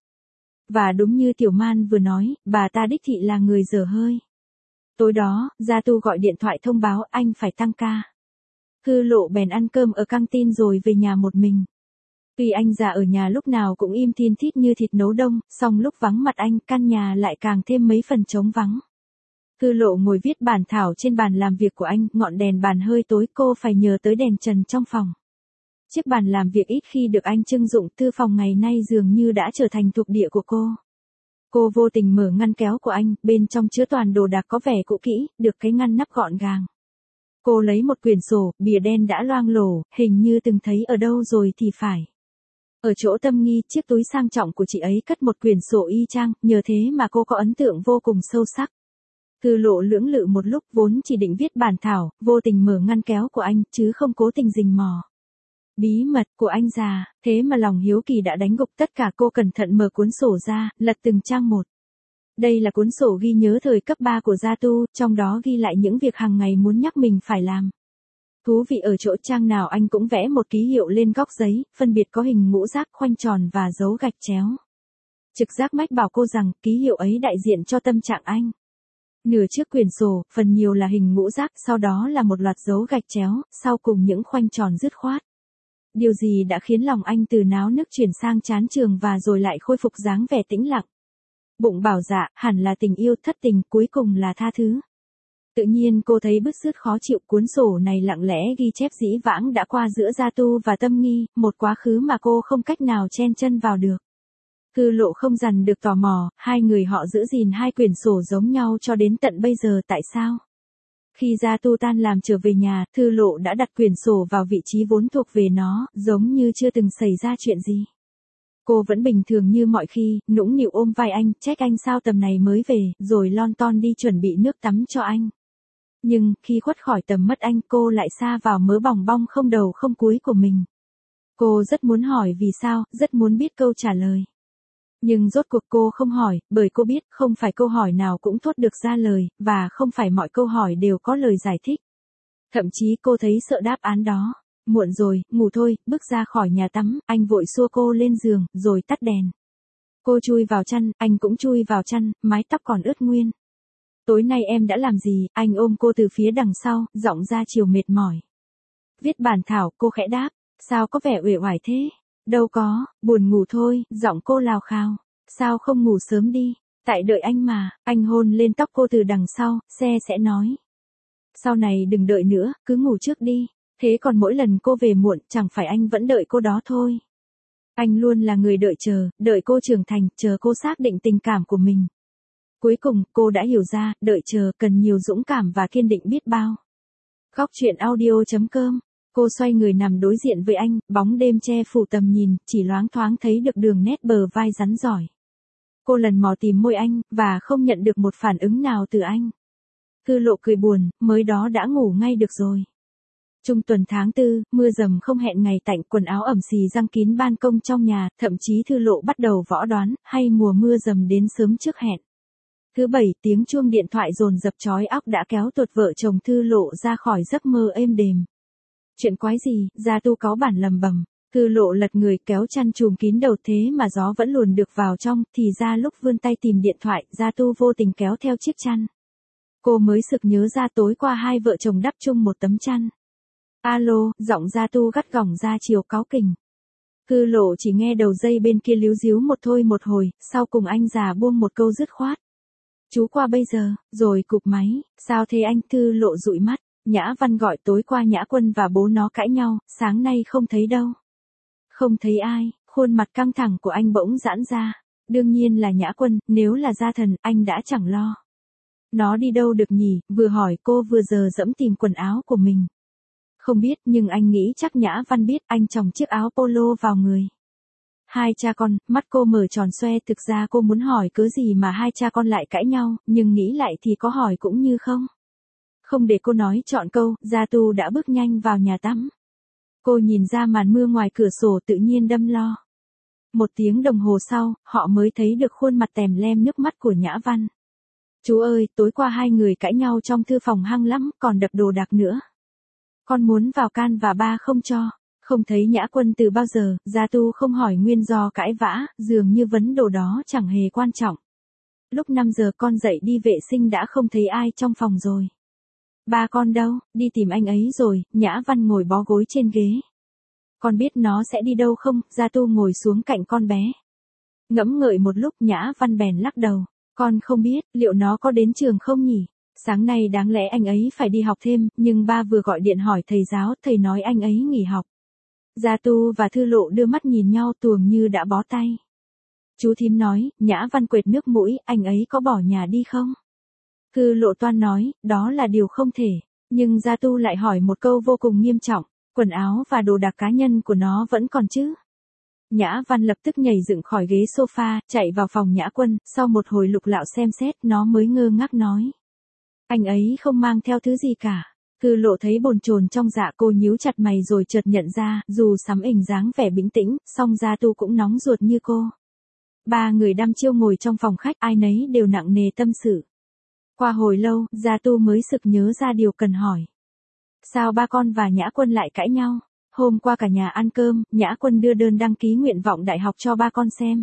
Và đúng như Tiểu Man vừa nói, bà ta đích thị là người dở hơi. Tối đó, Gia Tu gọi điện thoại thông báo anh phải tăng ca. Thư Lộ bèn ăn cơm ở căng tin rồi về nhà một mình. Tuy anh già ở nhà lúc nào cũng im thiên thít như thịt nấu đông, song lúc vắng mặt anh, căn nhà lại càng thêm mấy phần trống vắng. Thư Lộ ngồi viết bản thảo trên bàn làm việc của anh, ngọn đèn bàn hơi tối, cô phải nhờ tới đèn trần trong phòng. Chiếc bàn làm việc ít khi được anh trưng dụng, thư phòng ngày nay dường như đã trở thành thuộc địa của cô. Cô vô tình mở ngăn kéo của anh, bên trong chứa toàn đồ đạc có vẻ cũ kỹ, được cái ngăn nắp gọn gàng. Cô lấy một quyển sổ, bìa đen đã loang lổ, hình như từng thấy ở đâu rồi thì phải. Ở chỗ tâm nghi, chiếc túi sang trọng của chị ấy cất một quyển sổ y chang, nhờ thế mà cô có ấn tượng vô cùng sâu sắc. Thư Lộ lưỡng lự một lúc, vốn chỉ định viết bản thảo, vô tình mở ngăn kéo của anh, chứ không cố tình rình mò. Bí mật của anh già, thế mà lòng hiếu kỳ đã đánh gục tất cả. Cô cẩn thận mở cuốn sổ ra, lật từng trang một. Đây là cuốn sổ ghi nhớ thời cấp 3 của Gia Tu, trong đó ghi lại những việc hàng ngày muốn nhắc mình phải làm. Thú vị ở chỗ trang nào anh cũng vẽ một ký hiệu lên góc giấy, phân biệt có hình ngũ giác, khoanh tròn và dấu gạch chéo. Trực giác mách bảo cô rằng ký hiệu ấy đại diện cho tâm trạng anh. Nửa trước quyển sổ, phần nhiều là hình ngũ giác, sau đó là một loạt dấu gạch chéo, sau cùng những khoanh tròn dứt khoát. Điều gì đã khiến lòng anh từ náo nức chuyển sang chán trường và rồi lại khôi phục dáng vẻ tĩnh lặng? Bụng bảo dạ, hẳn là tình yêu, thất tình, cuối cùng là tha thứ. Tự nhiên cô thấy bứt rứt khó chịu, cuốn sổ này lặng lẽ ghi chép dĩ vãng đã qua giữa Gia Tu và Tâm Nghi, một quá khứ mà cô không cách nào chen chân vào được. Thư Lộ không dằn được tò mò, hai người họ giữ gìn hai quyển sổ giống nhau cho đến tận bây giờ tại sao? Khi Gia Tu tan làm trở về nhà, Thư Lộ đã đặt quyển sổ vào vị trí vốn thuộc về nó, giống như chưa từng xảy ra chuyện gì. Cô vẫn bình thường như mọi khi, nũng nịu ôm vai anh, trách anh sao tầm này mới về, rồi lon ton đi chuẩn bị nước tắm cho anh. Nhưng, khi khuất khỏi tầm mắt anh, cô lại sa vào mớ bòng bong không đầu không cuối của mình. Cô rất muốn hỏi vì sao, rất muốn biết câu trả lời. Nhưng rốt cuộc cô không hỏi, bởi cô biết không phải câu hỏi nào cũng thốt được ra lời, và không phải mọi câu hỏi đều có lời giải thích. Thậm chí cô thấy sợ đáp án đó. Muộn rồi, ngủ thôi, bước ra khỏi nhà tắm, anh vội xua cô lên giường, rồi tắt đèn. Cô chui vào chăn, anh cũng chui vào chăn, mái tóc còn ướt nguyên. Tối nay em đã làm gì? Anh ôm cô từ phía đằng sau, giọng ra chiều mệt mỏi. Viết bản thảo, cô khẽ đáp, sao có vẻ uể oải thế? Đâu có, buồn ngủ thôi, giọng cô lào khào. Sao không ngủ sớm đi? Tại đợi anh mà, anh hôn lên tóc cô từ đằng sau, xe sẽ nói. Sau này đừng đợi nữa, cứ ngủ trước đi. Thế còn mỗi lần cô về muộn, chẳng phải anh vẫn đợi cô đó thôi. Anh luôn là người đợi cô trưởng thành, chờ cô xác định tình cảm của mình. Cuối cùng, cô đã hiểu ra, đợi chờ cần nhiều dũng cảm và kiên định biết bao. Góc chuyện audio.com. Cô xoay người nằm đối diện với anh, bóng đêm che phủ tầm nhìn, chỉ loáng thoáng thấy được đường nét bờ vai rắn rỏi. Cô lần mò tìm môi anh, và không nhận được một phản ứng nào từ anh. Thư Lộ cười buồn, mới đó đã ngủ ngay được rồi. Trung tuần tháng 4, mưa dầm không hẹn ngày tạnh, quần áo ẩm xì giăng kín ban công trong nhà, thậm chí Thư Lộ bắt đầu võ đoán, hay mùa mưa dầm đến sớm trước hẹn. Thứ Bảy, tiếng chuông điện thoại dồn dập chói óc đã kéo tuột vợ chồng Thư Lộ ra khỏi giấc mơ êm đềm. Chuyện quái gì? Gia Tu cáu bản lầm bầm. Thư Lộ lật người kéo chăn trùm kín đầu, thế mà gió vẫn luồn được vào trong, thì ra lúc vươn tay tìm điện thoại, Gia Tu vô tình kéo theo chiếc chăn. Cô mới sực nhớ ra tối qua hai vợ chồng đắp chung một tấm chăn. Alo, giọng Gia Tu gắt gỏng ra chiều cáu kỉnh. Thư Lộ chỉ nghe đầu dây bên kia líu díu một thôi một hồi, sau cùng anh già buông một câu dứt khoát. Chú qua bây giờ, rồi cụp máy, sao thế anh? Thư Lộ dụi mắt, Nhã Văn gọi tối qua Nhã Quân và bố nó cãi nhau, sáng nay không thấy đâu. Không thấy ai, khuôn mặt căng thẳng của anh bỗng giãn ra. Đương nhiên là Nhã Quân, nếu là gia thần, anh đã chẳng lo. Nó đi đâu được nhỉ? Vừa hỏi cô vừa giờ dẫm tìm quần áo của mình. Không biết, nhưng anh nghĩ chắc Nhã Văn biết, anh chồng chiếc áo polo vào người. Hai cha con, mắt cô mở tròn xoe, thực ra cô muốn hỏi cớ gì mà hai cha con lại cãi nhau, nhưng nghĩ lại thì có hỏi cũng như không. Không để cô nói trọn câu, Gia Tu đã bước nhanh vào nhà tắm. Cô nhìn ra màn mưa ngoài cửa sổ tự nhiên đâm lo. 1 tiếng đồng hồ sau, họ mới thấy được khuôn mặt tèm lem nước mắt của Nhã Văn. Chú ơi, tối qua hai người cãi nhau trong thư phòng hăng lắm, còn đập đồ đạc nữa. Con muốn vào can và ba không cho. Không thấy Nhã Quân từ bao giờ, Gia Tu không hỏi nguyên do cãi vã, dường như vấn đồ đó chẳng hề quan trọng. Lúc 5 giờ con dậy đi vệ sinh đã không thấy ai trong phòng rồi. Ba con đâu, đi tìm anh ấy rồi. Nhã Văn ngồi bó gối trên ghế. Con biết nó sẽ đi đâu không? Gia Tu ngồi xuống cạnh con bé. Ngẫm ngợi một lúc, Nhã Văn bèn lắc đầu. Con không biết, liệu nó có đến trường không nhỉ? Sáng nay đáng lẽ anh ấy phải đi học thêm, nhưng ba vừa gọi điện hỏi thầy giáo, thầy nói anh ấy nghỉ học. Gia Tu và Thư Lộ đưa mắt nhìn nhau, tuồng như đã bó tay. Chú thím nói, Nhã Văn quệt nước mũi, anh ấy có bỏ nhà đi không? Thư Lộ toan nói, đó là điều không thể. Nhưng Gia Tu lại hỏi một câu vô cùng nghiêm trọng, quần áo và đồ đạc cá nhân của nó vẫn còn chứ? Nhã Văn lập tức nhảy dựng khỏi ghế sofa, chạy vào phòng Nhã Quân, sau một hồi lục lạo xem xét, nó mới ngơ ngác nói. Anh ấy không mang theo thứ gì cả. Thư Lộ thấy bồn chồn trong dạ, cô nhíu chặt mày rồi chợt nhận ra, dù sắm ình dáng vẻ bình tĩnh, song Gia Tu cũng nóng ruột như cô. Ba người đăm chiêu ngồi trong phòng khách, ai nấy đều nặng nề tâm sự. Qua hồi lâu, Gia Tu mới sực nhớ ra điều cần hỏi. Sao ba con và Nhã Quân lại cãi nhau? Hôm qua cả nhà ăn cơm, Nhã Quân đưa đơn đăng ký nguyện vọng đại học cho ba con xem.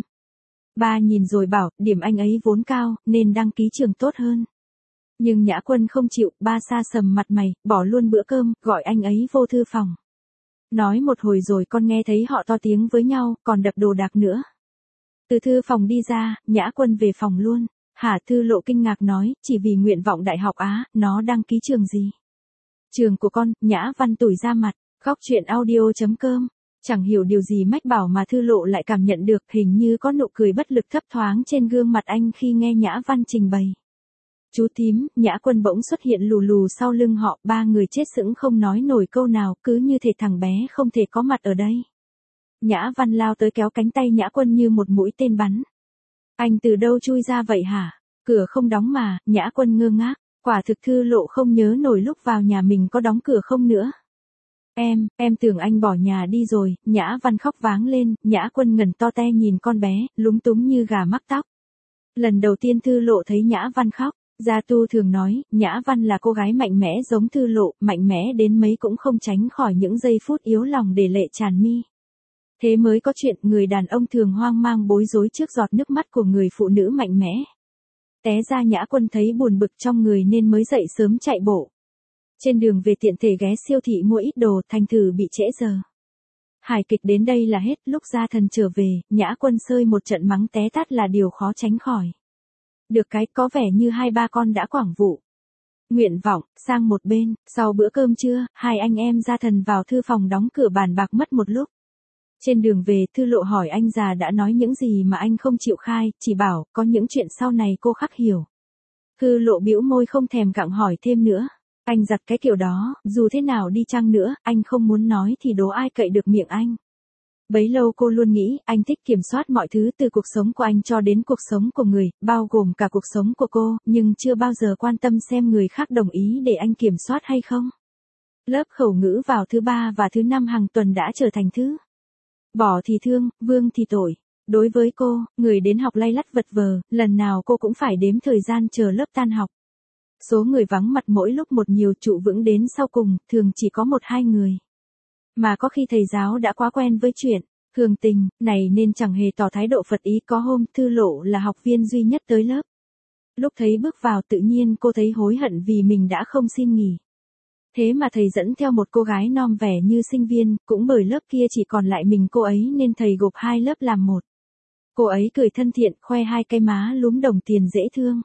Ba nhìn rồi bảo, điểm anh ấy vốn cao, nên đăng ký trường tốt hơn. Nhưng Nhã Quân không chịu, ba sa sầm mặt mày, bỏ luôn bữa cơm, gọi anh ấy vô thư phòng. Nói một hồi rồi con nghe thấy họ to tiếng với nhau, còn đập đồ đạc nữa. Từ thư phòng đi ra, Nhã Quân về phòng luôn. Hả? Thư Lộ kinh ngạc nói, chỉ vì nguyện vọng đại học á, nó đăng ký trường gì? Trường của con. Nhã Văn tủi ra mặt. Góc truyện audio.com. Chẳng hiểu điều gì mách bảo mà Thư Lộ lại cảm nhận được, hình như có nụ cười bất lực thấp thoáng trên gương mặt anh khi nghe Nhã Văn trình bày. Chú thím, Nhã Quân bỗng xuất hiện lù lù sau lưng họ, ba người chết sững không nói nổi câu nào, cứ như thể thằng bé không thể có mặt ở đây. Nhã Văn lao tới kéo cánh tay Nhã Quân như một mũi tên bắn. Anh từ đâu chui ra vậy hả? Cửa không đóng mà. Nhã Quân ngơ ngác, quả thực Thư Lộ không nhớ nổi lúc vào nhà mình có đóng cửa không nữa. Em tưởng anh bỏ nhà đi rồi. Nhã Văn khóc váng lên. Nhã Quân ngẩng to te nhìn con bé, lúng túng như gà mắc tóc. Lần đầu tiên Thư Lộ thấy Nhã Văn khóc. Gia Tu thường nói, Nhã Văn là cô gái mạnh mẽ giống Thư Lộ, mạnh mẽ đến mấy cũng không tránh khỏi những giây phút yếu lòng để lệ tràn mi. Thế mới có chuyện người đàn ông thường hoang mang bối rối trước giọt nước mắt của người phụ nữ mạnh mẽ. Té ra Nhã Quân thấy buồn bực trong người nên mới dậy sớm chạy bộ. Trên đường về tiện thể ghé siêu thị mua ít đồ, thành thử bị trễ giờ. Hài kịch đến đây là hết, lúc Gia Thần trở về, Nhã Quân sơi một trận mắng té tát là điều khó tránh khỏi. Được cái, có vẻ như hai ba con đã quảng vụ. Nguyện vọng, sang một bên. Sau bữa cơm trưa, hai anh em Gia Thần vào thư phòng đóng cửa bàn bạc mất một lúc. Trên đường về, Thư Lộ hỏi anh già đã nói những gì mà anh không chịu khai, chỉ bảo, có những chuyện sau này cô khắc hiểu. Thư Lộ bĩu môi không thèm gặng hỏi thêm nữa. Anh giặt cái kiểu đó, dù thế nào đi chăng nữa, anh không muốn nói thì đố ai cậy được miệng anh. Bấy lâu cô luôn nghĩ, anh thích kiểm soát mọi thứ từ cuộc sống của anh cho đến cuộc sống của người, bao gồm cả cuộc sống của cô, nhưng chưa bao giờ quan tâm xem người khác đồng ý để anh kiểm soát hay không. Lớp khẩu ngữ vào thứ 3 và thứ 5 hàng tuần đã trở thành thứ bỏ thì thương, vương thì tội. Đối với cô, người đến học lay lắt vật vờ, lần nào cô cũng phải đếm thời gian chờ lớp tan học. Số người vắng mặt mỗi lúc một nhiều, trụ vững đến sau cùng, thường chỉ có 1-2 người. Mà có khi thầy giáo đã quá quen với chuyện thường tình này nên chẳng hề tỏ thái độ phật ý. Có hôm Thư Lộ là học viên duy nhất tới lớp. Lúc thấy bước vào tự nhiên cô thấy hối hận vì mình đã không xin nghỉ. Thế mà thầy dẫn theo một cô gái non vẻ như sinh viên, cũng bởi lớp kia chỉ còn lại mình cô ấy nên thầy gộp 2 lớp làm một. Cô ấy cười thân thiện, khoe 2 cái má lúm đồng tiền dễ thương.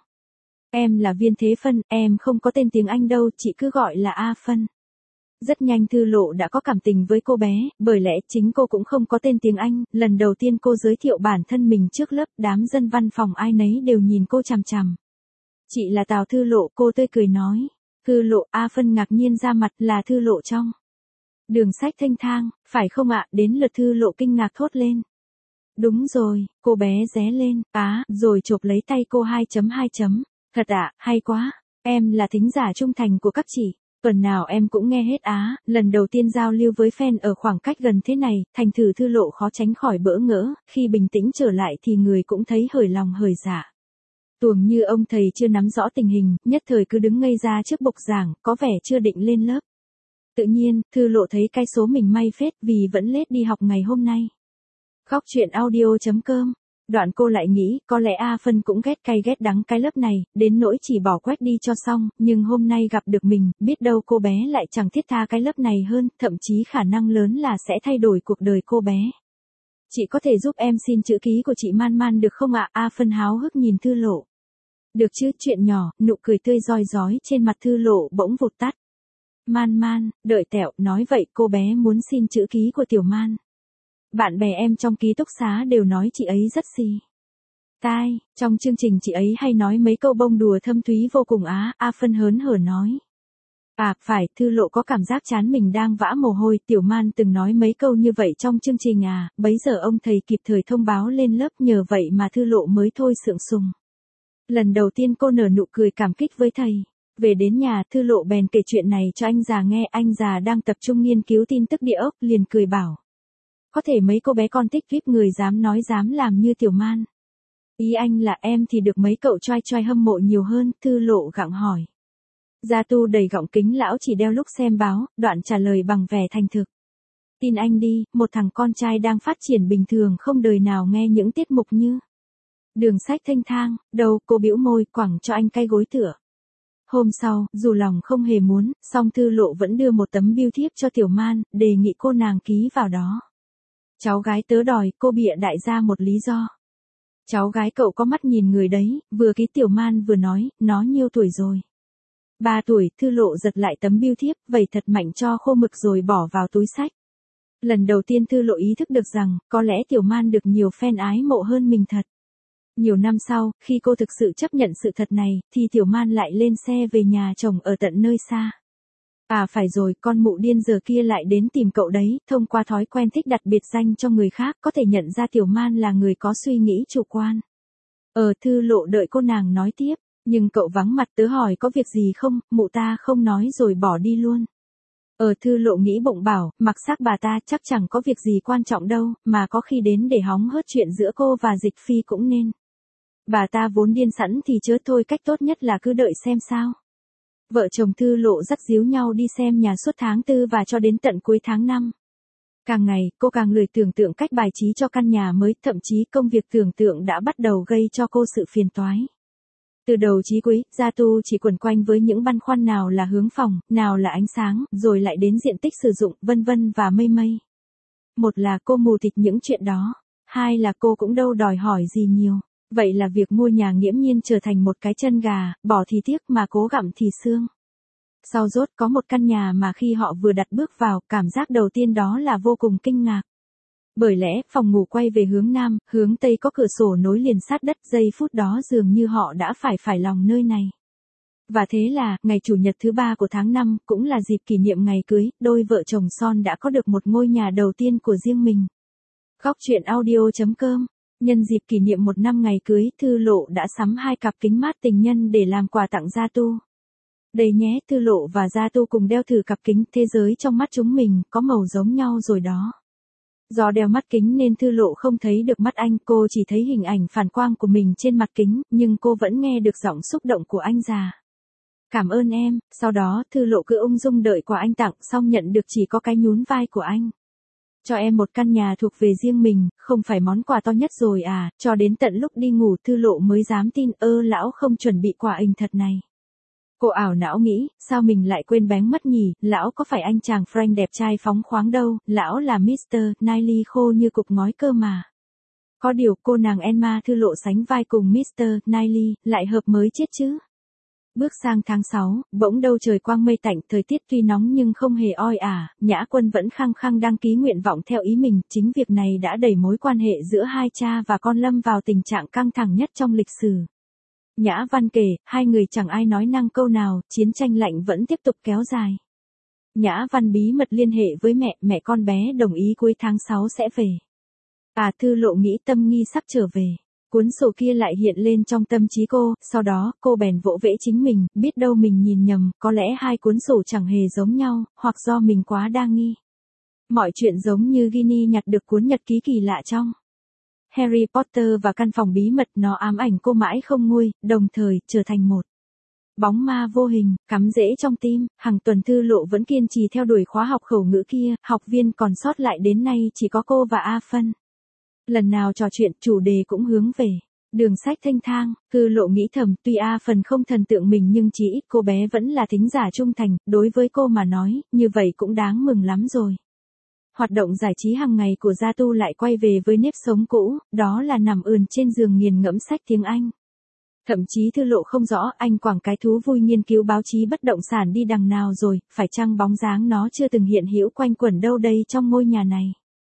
Em là Viên Thế Phân, em không có tên tiếng Anh đâu, chị cứ gọi là A Phân. Rất nhanh Thư Lộ đã có cảm tình với cô bé, bởi lẽ chính cô cũng không có tên tiếng Anh. Lần đầu tiên cô giới thiệu bản thân mình trước lớp, đám dân văn phòng ai nấy đều nhìn cô chằm chằm. Chị là Tào Thư Lộ, cô tươi cười nói. Thư Lộ. A Phân ngạc nhiên ra mặt, là Thư Lộ trong đường sách thanh thang, phải không ạ? Đến lượt Thư Lộ kinh ngạc thốt lên. Đúng rồi, cô bé ré lên, rồi chộp lấy tay cô 2.2. Thật ạ, hay quá, em là thính giả trung thành của các chị. Tuần nào em cũng nghe hết lần đầu tiên giao lưu với fan ở khoảng cách gần thế này, thành thử Thư Lộ khó tránh khỏi bỡ ngỡ, khi bình tĩnh trở lại thì người cũng thấy hởi lòng hởi dạ. Tuồng như ông thầy chưa nắm rõ tình hình, nhất thời cứ đứng ngây ra trước bục giảng, có vẻ chưa định lên lớp. Tự nhiên, Thư Lộ thấy cái số mình may phết vì vẫn lết đi học ngày hôm nay. Góc truyện audio.com. Đoạn cô lại nghĩ, có lẽ A Phân cũng ghét cay ghét đắng cái lớp này, đến nỗi chỉ bỏ quét đi cho xong, nhưng hôm nay gặp được mình, biết đâu cô bé lại chẳng thiết tha cái lớp này hơn, thậm chí khả năng lớn là sẽ thay đổi cuộc đời cô bé. Chị có thể giúp em xin chữ ký của chị Man Man được không ạ? A Phân háo hức nhìn Thư Lộ. Được chứ, chuyện nhỏ, nụ cười tươi rói rói trên mặt Thư Lộ bỗng vụt tắt. Man Man, đợi tẹo, nói vậy cô bé muốn xin chữ ký của Tiểu Man. Bạn bè em trong ký túc xá đều nói chị ấy rất xì tai, trong chương trình chị ấy hay nói mấy câu bông đùa thâm thúy vô cùng A Phân hớn hở nói. Phải, Thư Lộ có cảm giác chán mình đang vã mồ hôi, Tiểu Man từng nói mấy câu như vậy trong chương trình bấy giờ ông thầy kịp thời thông báo lên lớp, nhờ vậy mà Thư Lộ mới thôi sượng sùng. Lần đầu tiên cô nở nụ cười cảm kích với thầy. Về đến nhà, Thư Lộ bèn kể chuyện này cho anh già nghe, anh già đang tập trung nghiên cứu tin tức địa ốc, liền cười bảo. Có thể mấy cô bé con thích VIP người dám nói dám làm như Tiểu Man. Ý anh là em thì được mấy cậu trai trai hâm mộ nhiều hơn, Thư Lộ gặng hỏi. Gia Tu đầy gọng kính lão chỉ đeo lúc xem báo, đoạn trả lời bằng vẻ thành thực. Tin anh đi, một thằng con trai đang phát triển bình thường không đời nào nghe những tiết mục như Đường Sách Thênh Thang, đâu, cô bĩu môi, quẳng cho anh cái gối tựa. Hôm sau, dù lòng không hề muốn, song Thư Lộ vẫn đưa một tấm bưu thiếp cho Tiểu Man, đề nghị cô nàng ký vào đó. Cháu gái tớ đòi, cô bịa đại ra một lý do. Cháu gái cậu có mắt nhìn người đấy, vừa ký Tiểu Man vừa nói, nó nhiêu tuổi rồi? 3 tuổi, Thư Lộ giật lại tấm bưu thiếp, vẩy thật mạnh cho khô mực rồi bỏ vào túi sách. Lần đầu tiên Thư Lộ ý thức được rằng, có lẽ Tiểu Man được nhiều fan ái mộ hơn mình thật. Nhiều năm sau, khi cô thực sự chấp nhận sự thật này, thì Tiểu Man lại lên xe về nhà chồng ở tận nơi xa. Phải rồi, con mụ điên giờ kia lại đến tìm cậu đấy, thông qua thói quen thích đặt biệt danh cho người khác, có thể nhận ra Tiểu Man là người có suy nghĩ chủ quan. Thư Lộ đợi cô nàng nói tiếp, nhưng cậu vắng mặt, tớ hỏi có việc gì không, mụ ta không nói rồi bỏ đi luôn. Thư Lộ nghĩ bụng bảo, mặc xác bà ta chắc chẳng có việc gì quan trọng đâu, mà có khi đến để hóng hớt chuyện giữa cô và Dịch Phi cũng nên. Bà ta vốn điên sẵn thì chớ thôi, cách tốt nhất là cứ đợi xem sao. Vợ chồng Thư Lộ dắt díu nhau đi xem nhà suốt tháng 4 và cho đến tận cuối tháng 5. Càng ngày, cô càng lười tưởng tượng cách bài trí cho căn nhà mới, thậm chí công việc tưởng tượng đã bắt đầu gây cho cô sự phiền toái. Từ đầu chí cuối, Gia Tu chỉ quẩn quanh với những băn khoăn nào là hướng phòng, nào là ánh sáng, rồi lại đến diện tích sử dụng, vân vân và mây mây. Một là cô mù tịt những chuyện đó, hai là cô cũng đâu đòi hỏi gì nhiều. Vậy là việc mua nhà nghiễm nhiên trở thành một cái chân gà, bỏ thì tiếc mà cố gặm thì xương. Sau rốt có một căn nhà mà khi họ vừa đặt bước vào, cảm giác đầu tiên đó là vô cùng kinh ngạc. Bởi lẽ, phòng ngủ quay về hướng nam, hướng tây có cửa sổ nối liền sát đất, giây phút đó dường như họ đã phải lòng nơi này. Và thế là, ngày Chủ nhật thứ 3 của tháng 5, cũng là dịp kỷ niệm ngày cưới, đôi vợ chồng son đã có được một ngôi nhà đầu tiên của riêng mình. Góc truyện audio.com. Nhân dịp kỷ niệm 1 năm ngày cưới, Thư Lộ đã sắm 2 cặp kính mát tình nhân để làm quà tặng Gia Tu. Đây nhé, Thư Lộ và Gia Tu cùng đeo thử cặp kính, thế giới trong mắt chúng mình, có màu giống nhau rồi đó. Do đeo mắt kính nên Thư Lộ không thấy được mắt anh, cô chỉ thấy hình ảnh phản quang của mình trên mặt kính, nhưng cô vẫn nghe được giọng xúc động của anh già. Cảm ơn em, sau đó Thư Lộ cứ ung dung đợi quà anh tặng, xong nhận được chỉ có cái nhún vai của anh. Cho em một căn nhà thuộc về riêng mình, không phải món quà to nhất rồi cho đến tận lúc đi ngủ Thư Lộ mới dám tin, lão không chuẩn bị quà hình thật này. Cô ảo não nghĩ, sao mình lại quên bén mất nhỉ, lão có phải anh chàng Frank đẹp trai phóng khoáng đâu, lão là Mr. Knightley khô như cục ngói cơ mà. Có điều cô nàng Emma Thư Lộ sánh vai cùng Mr. Knightley, lại hợp mới chết chứ. Bước sang tháng 6, bỗng đâu trời quang mây tạnh, thời tiết tuy nóng nhưng không hề oi Nhã Quân vẫn khăng khăng đăng ký nguyện vọng theo ý mình, chính việc này đã đẩy mối quan hệ giữa hai cha và con lâm vào tình trạng căng thẳng nhất trong lịch sử. Nhã Văn kể, hai người chẳng ai nói năng câu nào, chiến tranh lạnh vẫn tiếp tục kéo dài. Nhã Văn bí mật liên hệ với mẹ con bé đồng ý cuối tháng 6 sẽ về. Thư Lộ nghĩ Tâm Nghi sắp trở về. Cuốn sổ kia lại hiện lên trong tâm trí cô, sau đó, cô bèn vỗ vẽ chính mình, biết đâu mình nhìn nhầm, có lẽ hai cuốn sổ chẳng hề giống nhau, hoặc do mình quá đa nghi. Mọi chuyện giống như Ginny nhặt được cuốn nhật ký kỳ lạ trong Harry Potter và căn phòng bí mật, nó ám ảnh cô mãi không nguôi, đồng thời, trở thành một bóng ma vô hình, cắm rễ trong tim. Hàng tuần Thư Lộ vẫn kiên trì theo đuổi khóa học khẩu ngữ kia, học viên còn sót lại đến nay chỉ có cô và A Phân. Lần nào trò chuyện, chủ đề cũng hướng về đường sách thênh thang. Thư Lộ nghĩ thầm, tuy A Phần không thần tượng mình nhưng chỉ ít cô bé vẫn là thính giả trung thành, đối với cô mà nói, như vậy cũng đáng mừng lắm rồi. Hoạt động giải trí hàng ngày của Gia Tu lại quay về với nếp sống cũ, đó là nằm ườn trên giường nghiền ngẫm sách tiếng Anh. Thậm chí Thư Lộ không rõ anh quẳng cái thú vui nghiên cứu báo chí bất động sản đi đằng nào rồi, phải chăng bóng dáng nó chưa từng hiện hữu quanh quẩn đâu đây trong ngôi nhà này.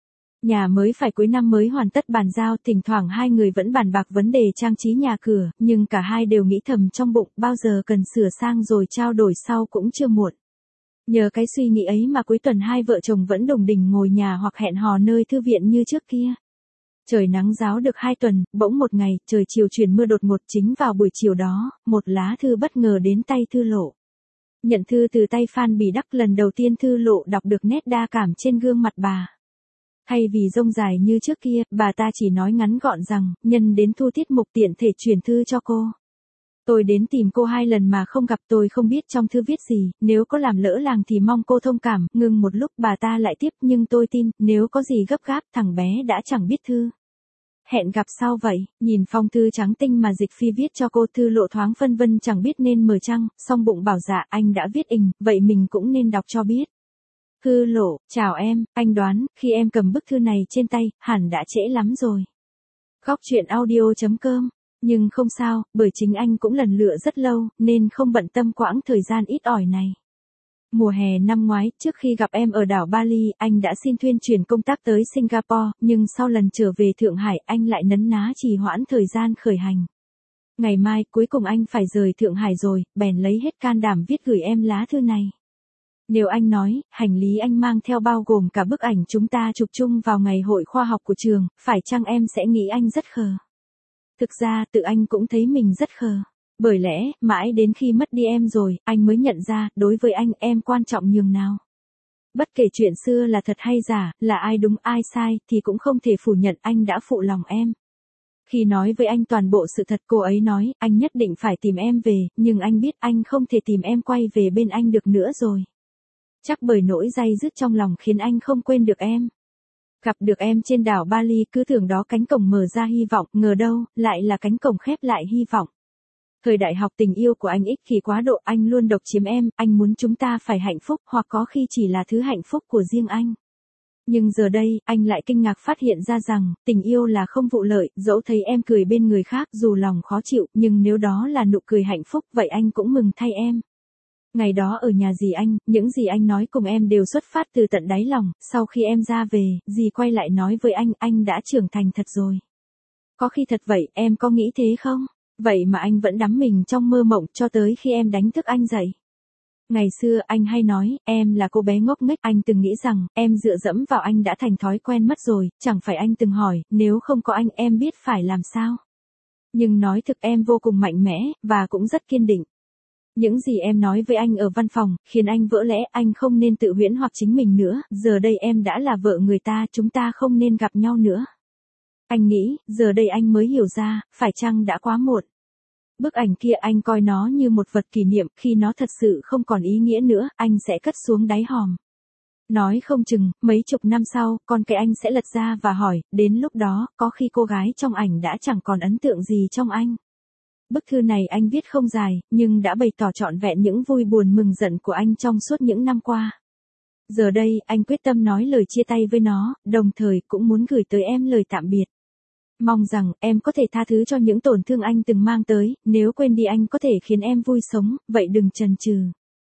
Nhà mới phải cuối năm mới hoàn tất bàn giao, thỉnh thoảng hai người vẫn bàn bạc vấn đề trang trí nhà cửa, nhưng cả hai đều nghĩ thầm trong bụng, bao giờ cần sửa sang rồi trao đổi sau cũng chưa muộn. Nhờ cái suy nghĩ ấy mà cuối tuần hai vợ chồng vẫn đồng đình ngồi nhà hoặc hẹn hò nơi thư viện như trước kia. Trời nắng ráo được 2 tuần, bỗng một ngày, trời chiều chuyển mưa đột ngột. Chính vào buổi chiều đó, một lá thư bất ngờ đến tay Thư Lộ. Nhận thư từ tay Phan Bỉ Đắc, lần đầu tiên Thư Lộ đọc được nét đa cảm trên gương mặt bà. Thay vì rông dài như trước kia, bà ta chỉ nói ngắn gọn rằng, nhân đến thu tiết mục tiện thể chuyển thư cho cô. Tôi đến tìm cô 2 lần mà không gặp, tôi không biết trong thư viết gì, nếu có làm lỡ làng thì mong cô thông cảm. Ngừng một lúc bà ta lại tiếp, nhưng tôi tin, nếu có gì gấp gáp, thằng bé đã chẳng biết thư. Hẹn gặp sau vậy. Nhìn phong thư trắng tinh mà Dịch Phi viết cho cô, Thư Lộ thoáng phân vân chẳng biết nên mở chăng, song bụng bảo dạ anh đã viết ình, vậy mình cũng nên đọc cho biết. Thư Lộ, chào em, anh đoán, khi em cầm bức thư này trên tay, hẳn đã trễ lắm rồi. Góc truyện audio.com. Nhưng không sao, bởi chính anh cũng lần lựa rất lâu, nên không bận tâm quãng thời gian ít ỏi này. Mùa hè năm ngoái, trước khi gặp em ở đảo Bali, anh đã xin thuyên chuyển công tác tới Singapore, nhưng sau lần trở về Thượng Hải, anh lại nấn ná trì hoãn thời gian khởi hành. Ngày mai, cuối cùng anh phải rời Thượng Hải rồi, bèn lấy hết can đảm viết gửi em lá thư này. Nếu anh nói, hành lý anh mang theo bao gồm cả bức ảnh chúng ta chụp chung vào ngày hội khoa học của trường, phải chăng em sẽ nghĩ anh rất khờ? Thực ra, tự anh cũng thấy mình rất khờ. Bởi lẽ, mãi đến khi mất đi em rồi, anh mới nhận ra, đối với anh, em quan trọng nhường nào. Bất kể chuyện xưa là thật hay giả, là ai đúng ai sai, thì cũng không thể phủ nhận anh đã phụ lòng em. Khi nói với anh toàn bộ sự thật, cô ấy nói, anh nhất định phải tìm em về, nhưng anh biết anh không thể tìm em quay về bên anh được nữa rồi. Chắc bởi nỗi day dứt trong lòng khiến anh không quên được em. Gặp được em trên đảo Bali, cứ tưởng đó cánh cổng mở ra hy vọng, ngờ đâu, lại là cánh cổng khép lại hy vọng. Thời đại học tình yêu của anh ích kỷ quá độ, anh luôn độc chiếm em, anh muốn chúng ta phải hạnh phúc, hoặc có khi chỉ là thứ hạnh phúc của riêng anh. Nhưng giờ đây, anh lại kinh ngạc phát hiện ra rằng, tình yêu là không vụ lợi, dẫu thấy em cười bên người khác dù lòng khó chịu, nhưng nếu đó là nụ cười hạnh phúc, vậy anh cũng mừng thay em. Ngày đó ở nhà dì anh, những gì anh nói cùng em đều xuất phát từ tận đáy lòng, sau khi em ra về, dì quay lại nói với anh đã trưởng thành thật rồi. Có khi thật vậy, em có nghĩ thế không? Vậy mà anh vẫn đắm mình trong mơ mộng cho tới khi em đánh thức anh dậy. Ngày xưa anh hay nói, em là cô bé ngốc nghếch, anh từng nghĩ rằng, em dựa dẫm vào anh đã thành thói quen mất rồi, chẳng phải anh từng hỏi, nếu không có anh em biết phải làm sao. Nhưng nói thực em vô cùng mạnh mẽ, và cũng rất kiên định. Những gì em nói với anh ở văn phòng, khiến anh vỡ lẽ, anh không nên tự huyễn hoặc chính mình nữa, giờ đây em đã là vợ người ta, chúng ta không nên gặp nhau nữa. Anh nghĩ, giờ đây anh mới hiểu ra, phải chăng đã quá muộn. Bức ảnh kia anh coi nó như một vật kỷ niệm, khi nó thật sự không còn ý nghĩa nữa, anh sẽ cất xuống đáy hòm. Nói không chừng, mấy chục năm sau, con cái anh sẽ lật ra và hỏi, đến lúc đó, có khi cô gái trong ảnh đã chẳng còn ấn tượng gì trong anh. Bức thư này anh viết không dài, nhưng đã bày tỏ trọn vẹn những vui buồn mừng giận của anh trong suốt những năm qua. Giờ đây, anh quyết tâm nói lời chia tay với nó, đồng thời cũng muốn gửi tới em lời tạm biệt. Mong rằng, em có thể tha thứ cho những tổn thương anh từng mang tới, nếu quên đi anh có thể khiến em vui sống, vậy đừng chần chừ.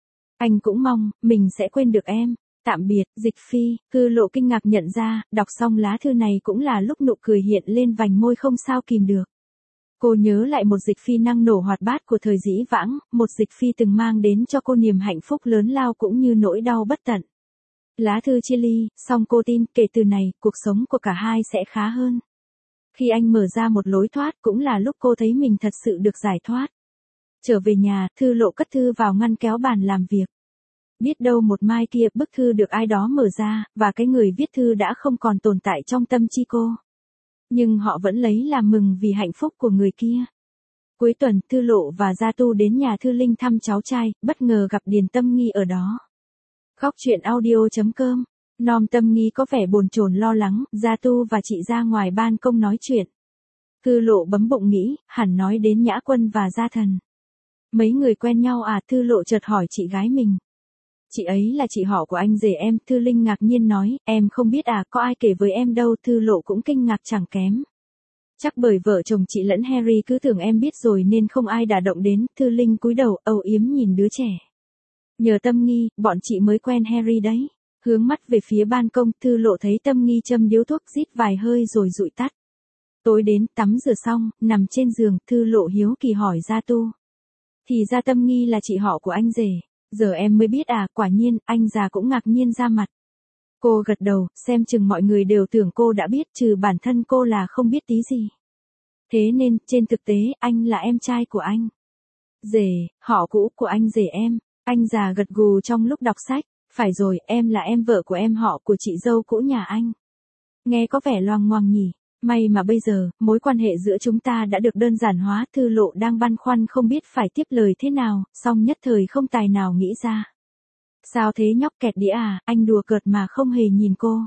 Anh cũng mong, mình sẽ quên được em. Tạm biệt, Dịch Phi. Thư Lộ kinh ngạc nhận ra, đọc xong lá thư này cũng là lúc nụ cười hiện lên vành môi không sao kìm được. Cô nhớ lại một Dịch Phi năng nổ hoạt bát của thời dĩ vãng, một Dịch Phi từng mang đến cho cô niềm hạnh phúc lớn lao cũng như nỗi đau bất tận. Lá thư chia ly, song cô tin kể từ này, cuộc sống của cả hai sẽ khá hơn. Khi anh mở ra một lối thoát cũng là lúc cô thấy mình thật sự được giải thoát. Trở về nhà, Thư Lộ cất thư vào ngăn kéo bàn làm việc. Biết đâu một mai kia bức thư được ai đó mở ra, và cái người viết thư đã không còn tồn tại trong tâm trí cô. Nhưng họ vẫn lấy làm mừng vì hạnh phúc của người kia. Cuối tuần, Thư Lộ và Gia Tu đến nhà Thư Linh thăm cháu trai, bất ngờ gặp Điền Tâm Nghi ở đó. Góc truyện audio.com. Nom Tâm Nghi có vẻ bồn chồn lo lắng, Gia Tu và chị ra ngoài ban công nói chuyện. Thư Lộ bấm bụng nghĩ, hẳn nói đến Nhã Quân và Gia Thần. Mấy người quen nhau à? Thư Lộ chợt hỏi chị gái mình. Chị ấy là chị họ của anh rể em, Thư Linh ngạc nhiên nói, em không biết à, có ai kể với em đâu. Thư Lộ cũng kinh ngạc chẳng kém. Chắc bởi vợ chồng chị lẫn Harry cứ tưởng em biết rồi nên không ai đả động đến. Thư Linh cúi đầu âu yếm nhìn đứa trẻ. Nhờ Tâm Nghi, bọn chị mới quen Harry đấy. Hướng mắt về phía ban công, Thư Lộ thấy Tâm Nghi châm điếu thuốc rít vài hơi rồi dụi tắt. Tối đến, tắm rửa xong, nằm trên giường, Thư Lộ hiếu kỳ hỏi Gia Tu. Thì ra Tâm Nghi là chị họ của anh rể. Giờ em mới biết à? Quả nhiên, anh già cũng ngạc nhiên ra mặt. Cô gật đầu, xem chừng mọi người đều tưởng cô đã biết, trừ bản thân cô là không biết tí gì. Thế nên, trên thực tế, anh là em trai của anh. Rể, họ cũ của anh rể em. Anh già gật gù trong lúc đọc sách. Phải rồi, em là em vợ của em họ của chị dâu cũ nhà anh. Nghe có vẻ loằng ngoằng nhỉ. May mà bây giờ, mối quan hệ giữa chúng ta đã được đơn giản hóa. Thư Lộ đang băn khoăn không biết phải tiếp lời thế nào, song nhất thời không tài nào nghĩ ra. Sao thế nhóc kẹt đĩa à? Anh đùa cợt mà không hề nhìn cô.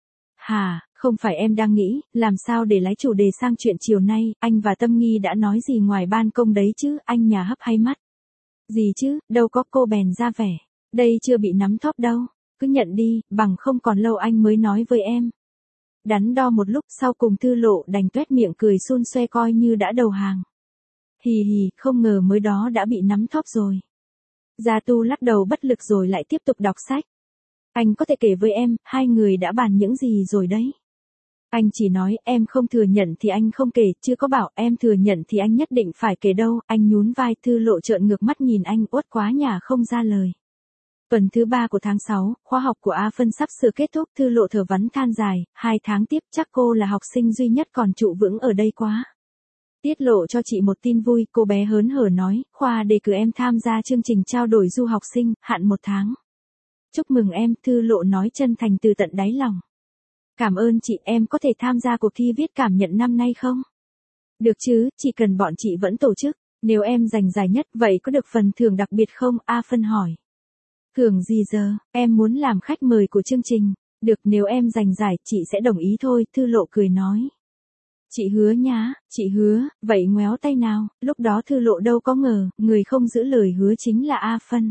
Hả, không phải em đang nghĩ, làm sao để lái chủ đề sang chuyện chiều nay, anh và Tâm Nghi đã nói gì ngoài ban công đấy chứ? Anh nhà hấp hay mắt. Gì chứ, đâu có, cô bèn ra vẻ. Đây chưa bị nắm thóp đâu. Cứ nhận đi, bằng không còn lâu anh mới nói với em. Đắn đo một lúc sau cùng Thư Lộ đành tuét miệng cười xun xoe coi như đã đầu hàng. Hì hì, không ngờ mới đó đã bị nắm thóp rồi. Gia Tu lắc đầu bất lực rồi lại tiếp tục đọc sách. Anh có thể kể với em, hai người đã bàn những gì rồi đấy. Anh chỉ nói em không thừa nhận thì anh không kể, chưa có bảo em thừa nhận thì anh nhất định phải kể đâu. Anh nhún vai. Thư Lộ trợn ngược mắt nhìn anh, uất quá nhả không ra lời. Tuần thứ 3 của tháng 6, khóa học của A Phân sắp sửa kết thúc. Thư Lộ thở vắn than dài, 2 tháng tiếp chắc cô là học sinh duy nhất còn trụ vững ở đây quá. Tiết lộ cho chị một tin vui, cô bé hớn hở nói, khoa đề cử em tham gia chương trình trao đổi du học sinh, hạn 1 tháng. Chúc mừng em, Thư Lộ nói chân thành từ tận đáy lòng. Cảm ơn chị, em có thể tham gia cuộc thi viết cảm nhận năm nay không? Được chứ, chỉ cần bọn chị vẫn tổ chức, nếu em giành giải nhất vậy có được phần thưởng đặc biệt không? A Phân hỏi. Thưởng gì giờ, em muốn làm khách mời của chương trình. Được, nếu em giành giải, chị sẽ đồng ý thôi, Thư Lộ cười nói. Chị hứa nhá, chị hứa, vậy ngoéo tay nào. Lúc đó Thư Lộ đâu có ngờ, người không giữ lời hứa chính là A Phân.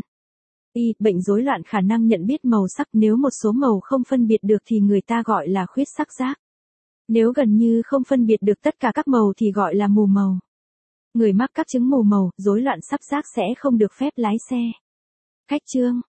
Bệnh rối loạn khả năng nhận biết màu sắc, nếu một số màu không phân biệt được thì người ta gọi là khuyết sắc giác. Nếu gần như không phân biệt được tất cả các màu thì gọi là mù màu. Người mắc các chứng mù màu, rối loạn sắc giác sẽ không được phép lái xe. Khách trương.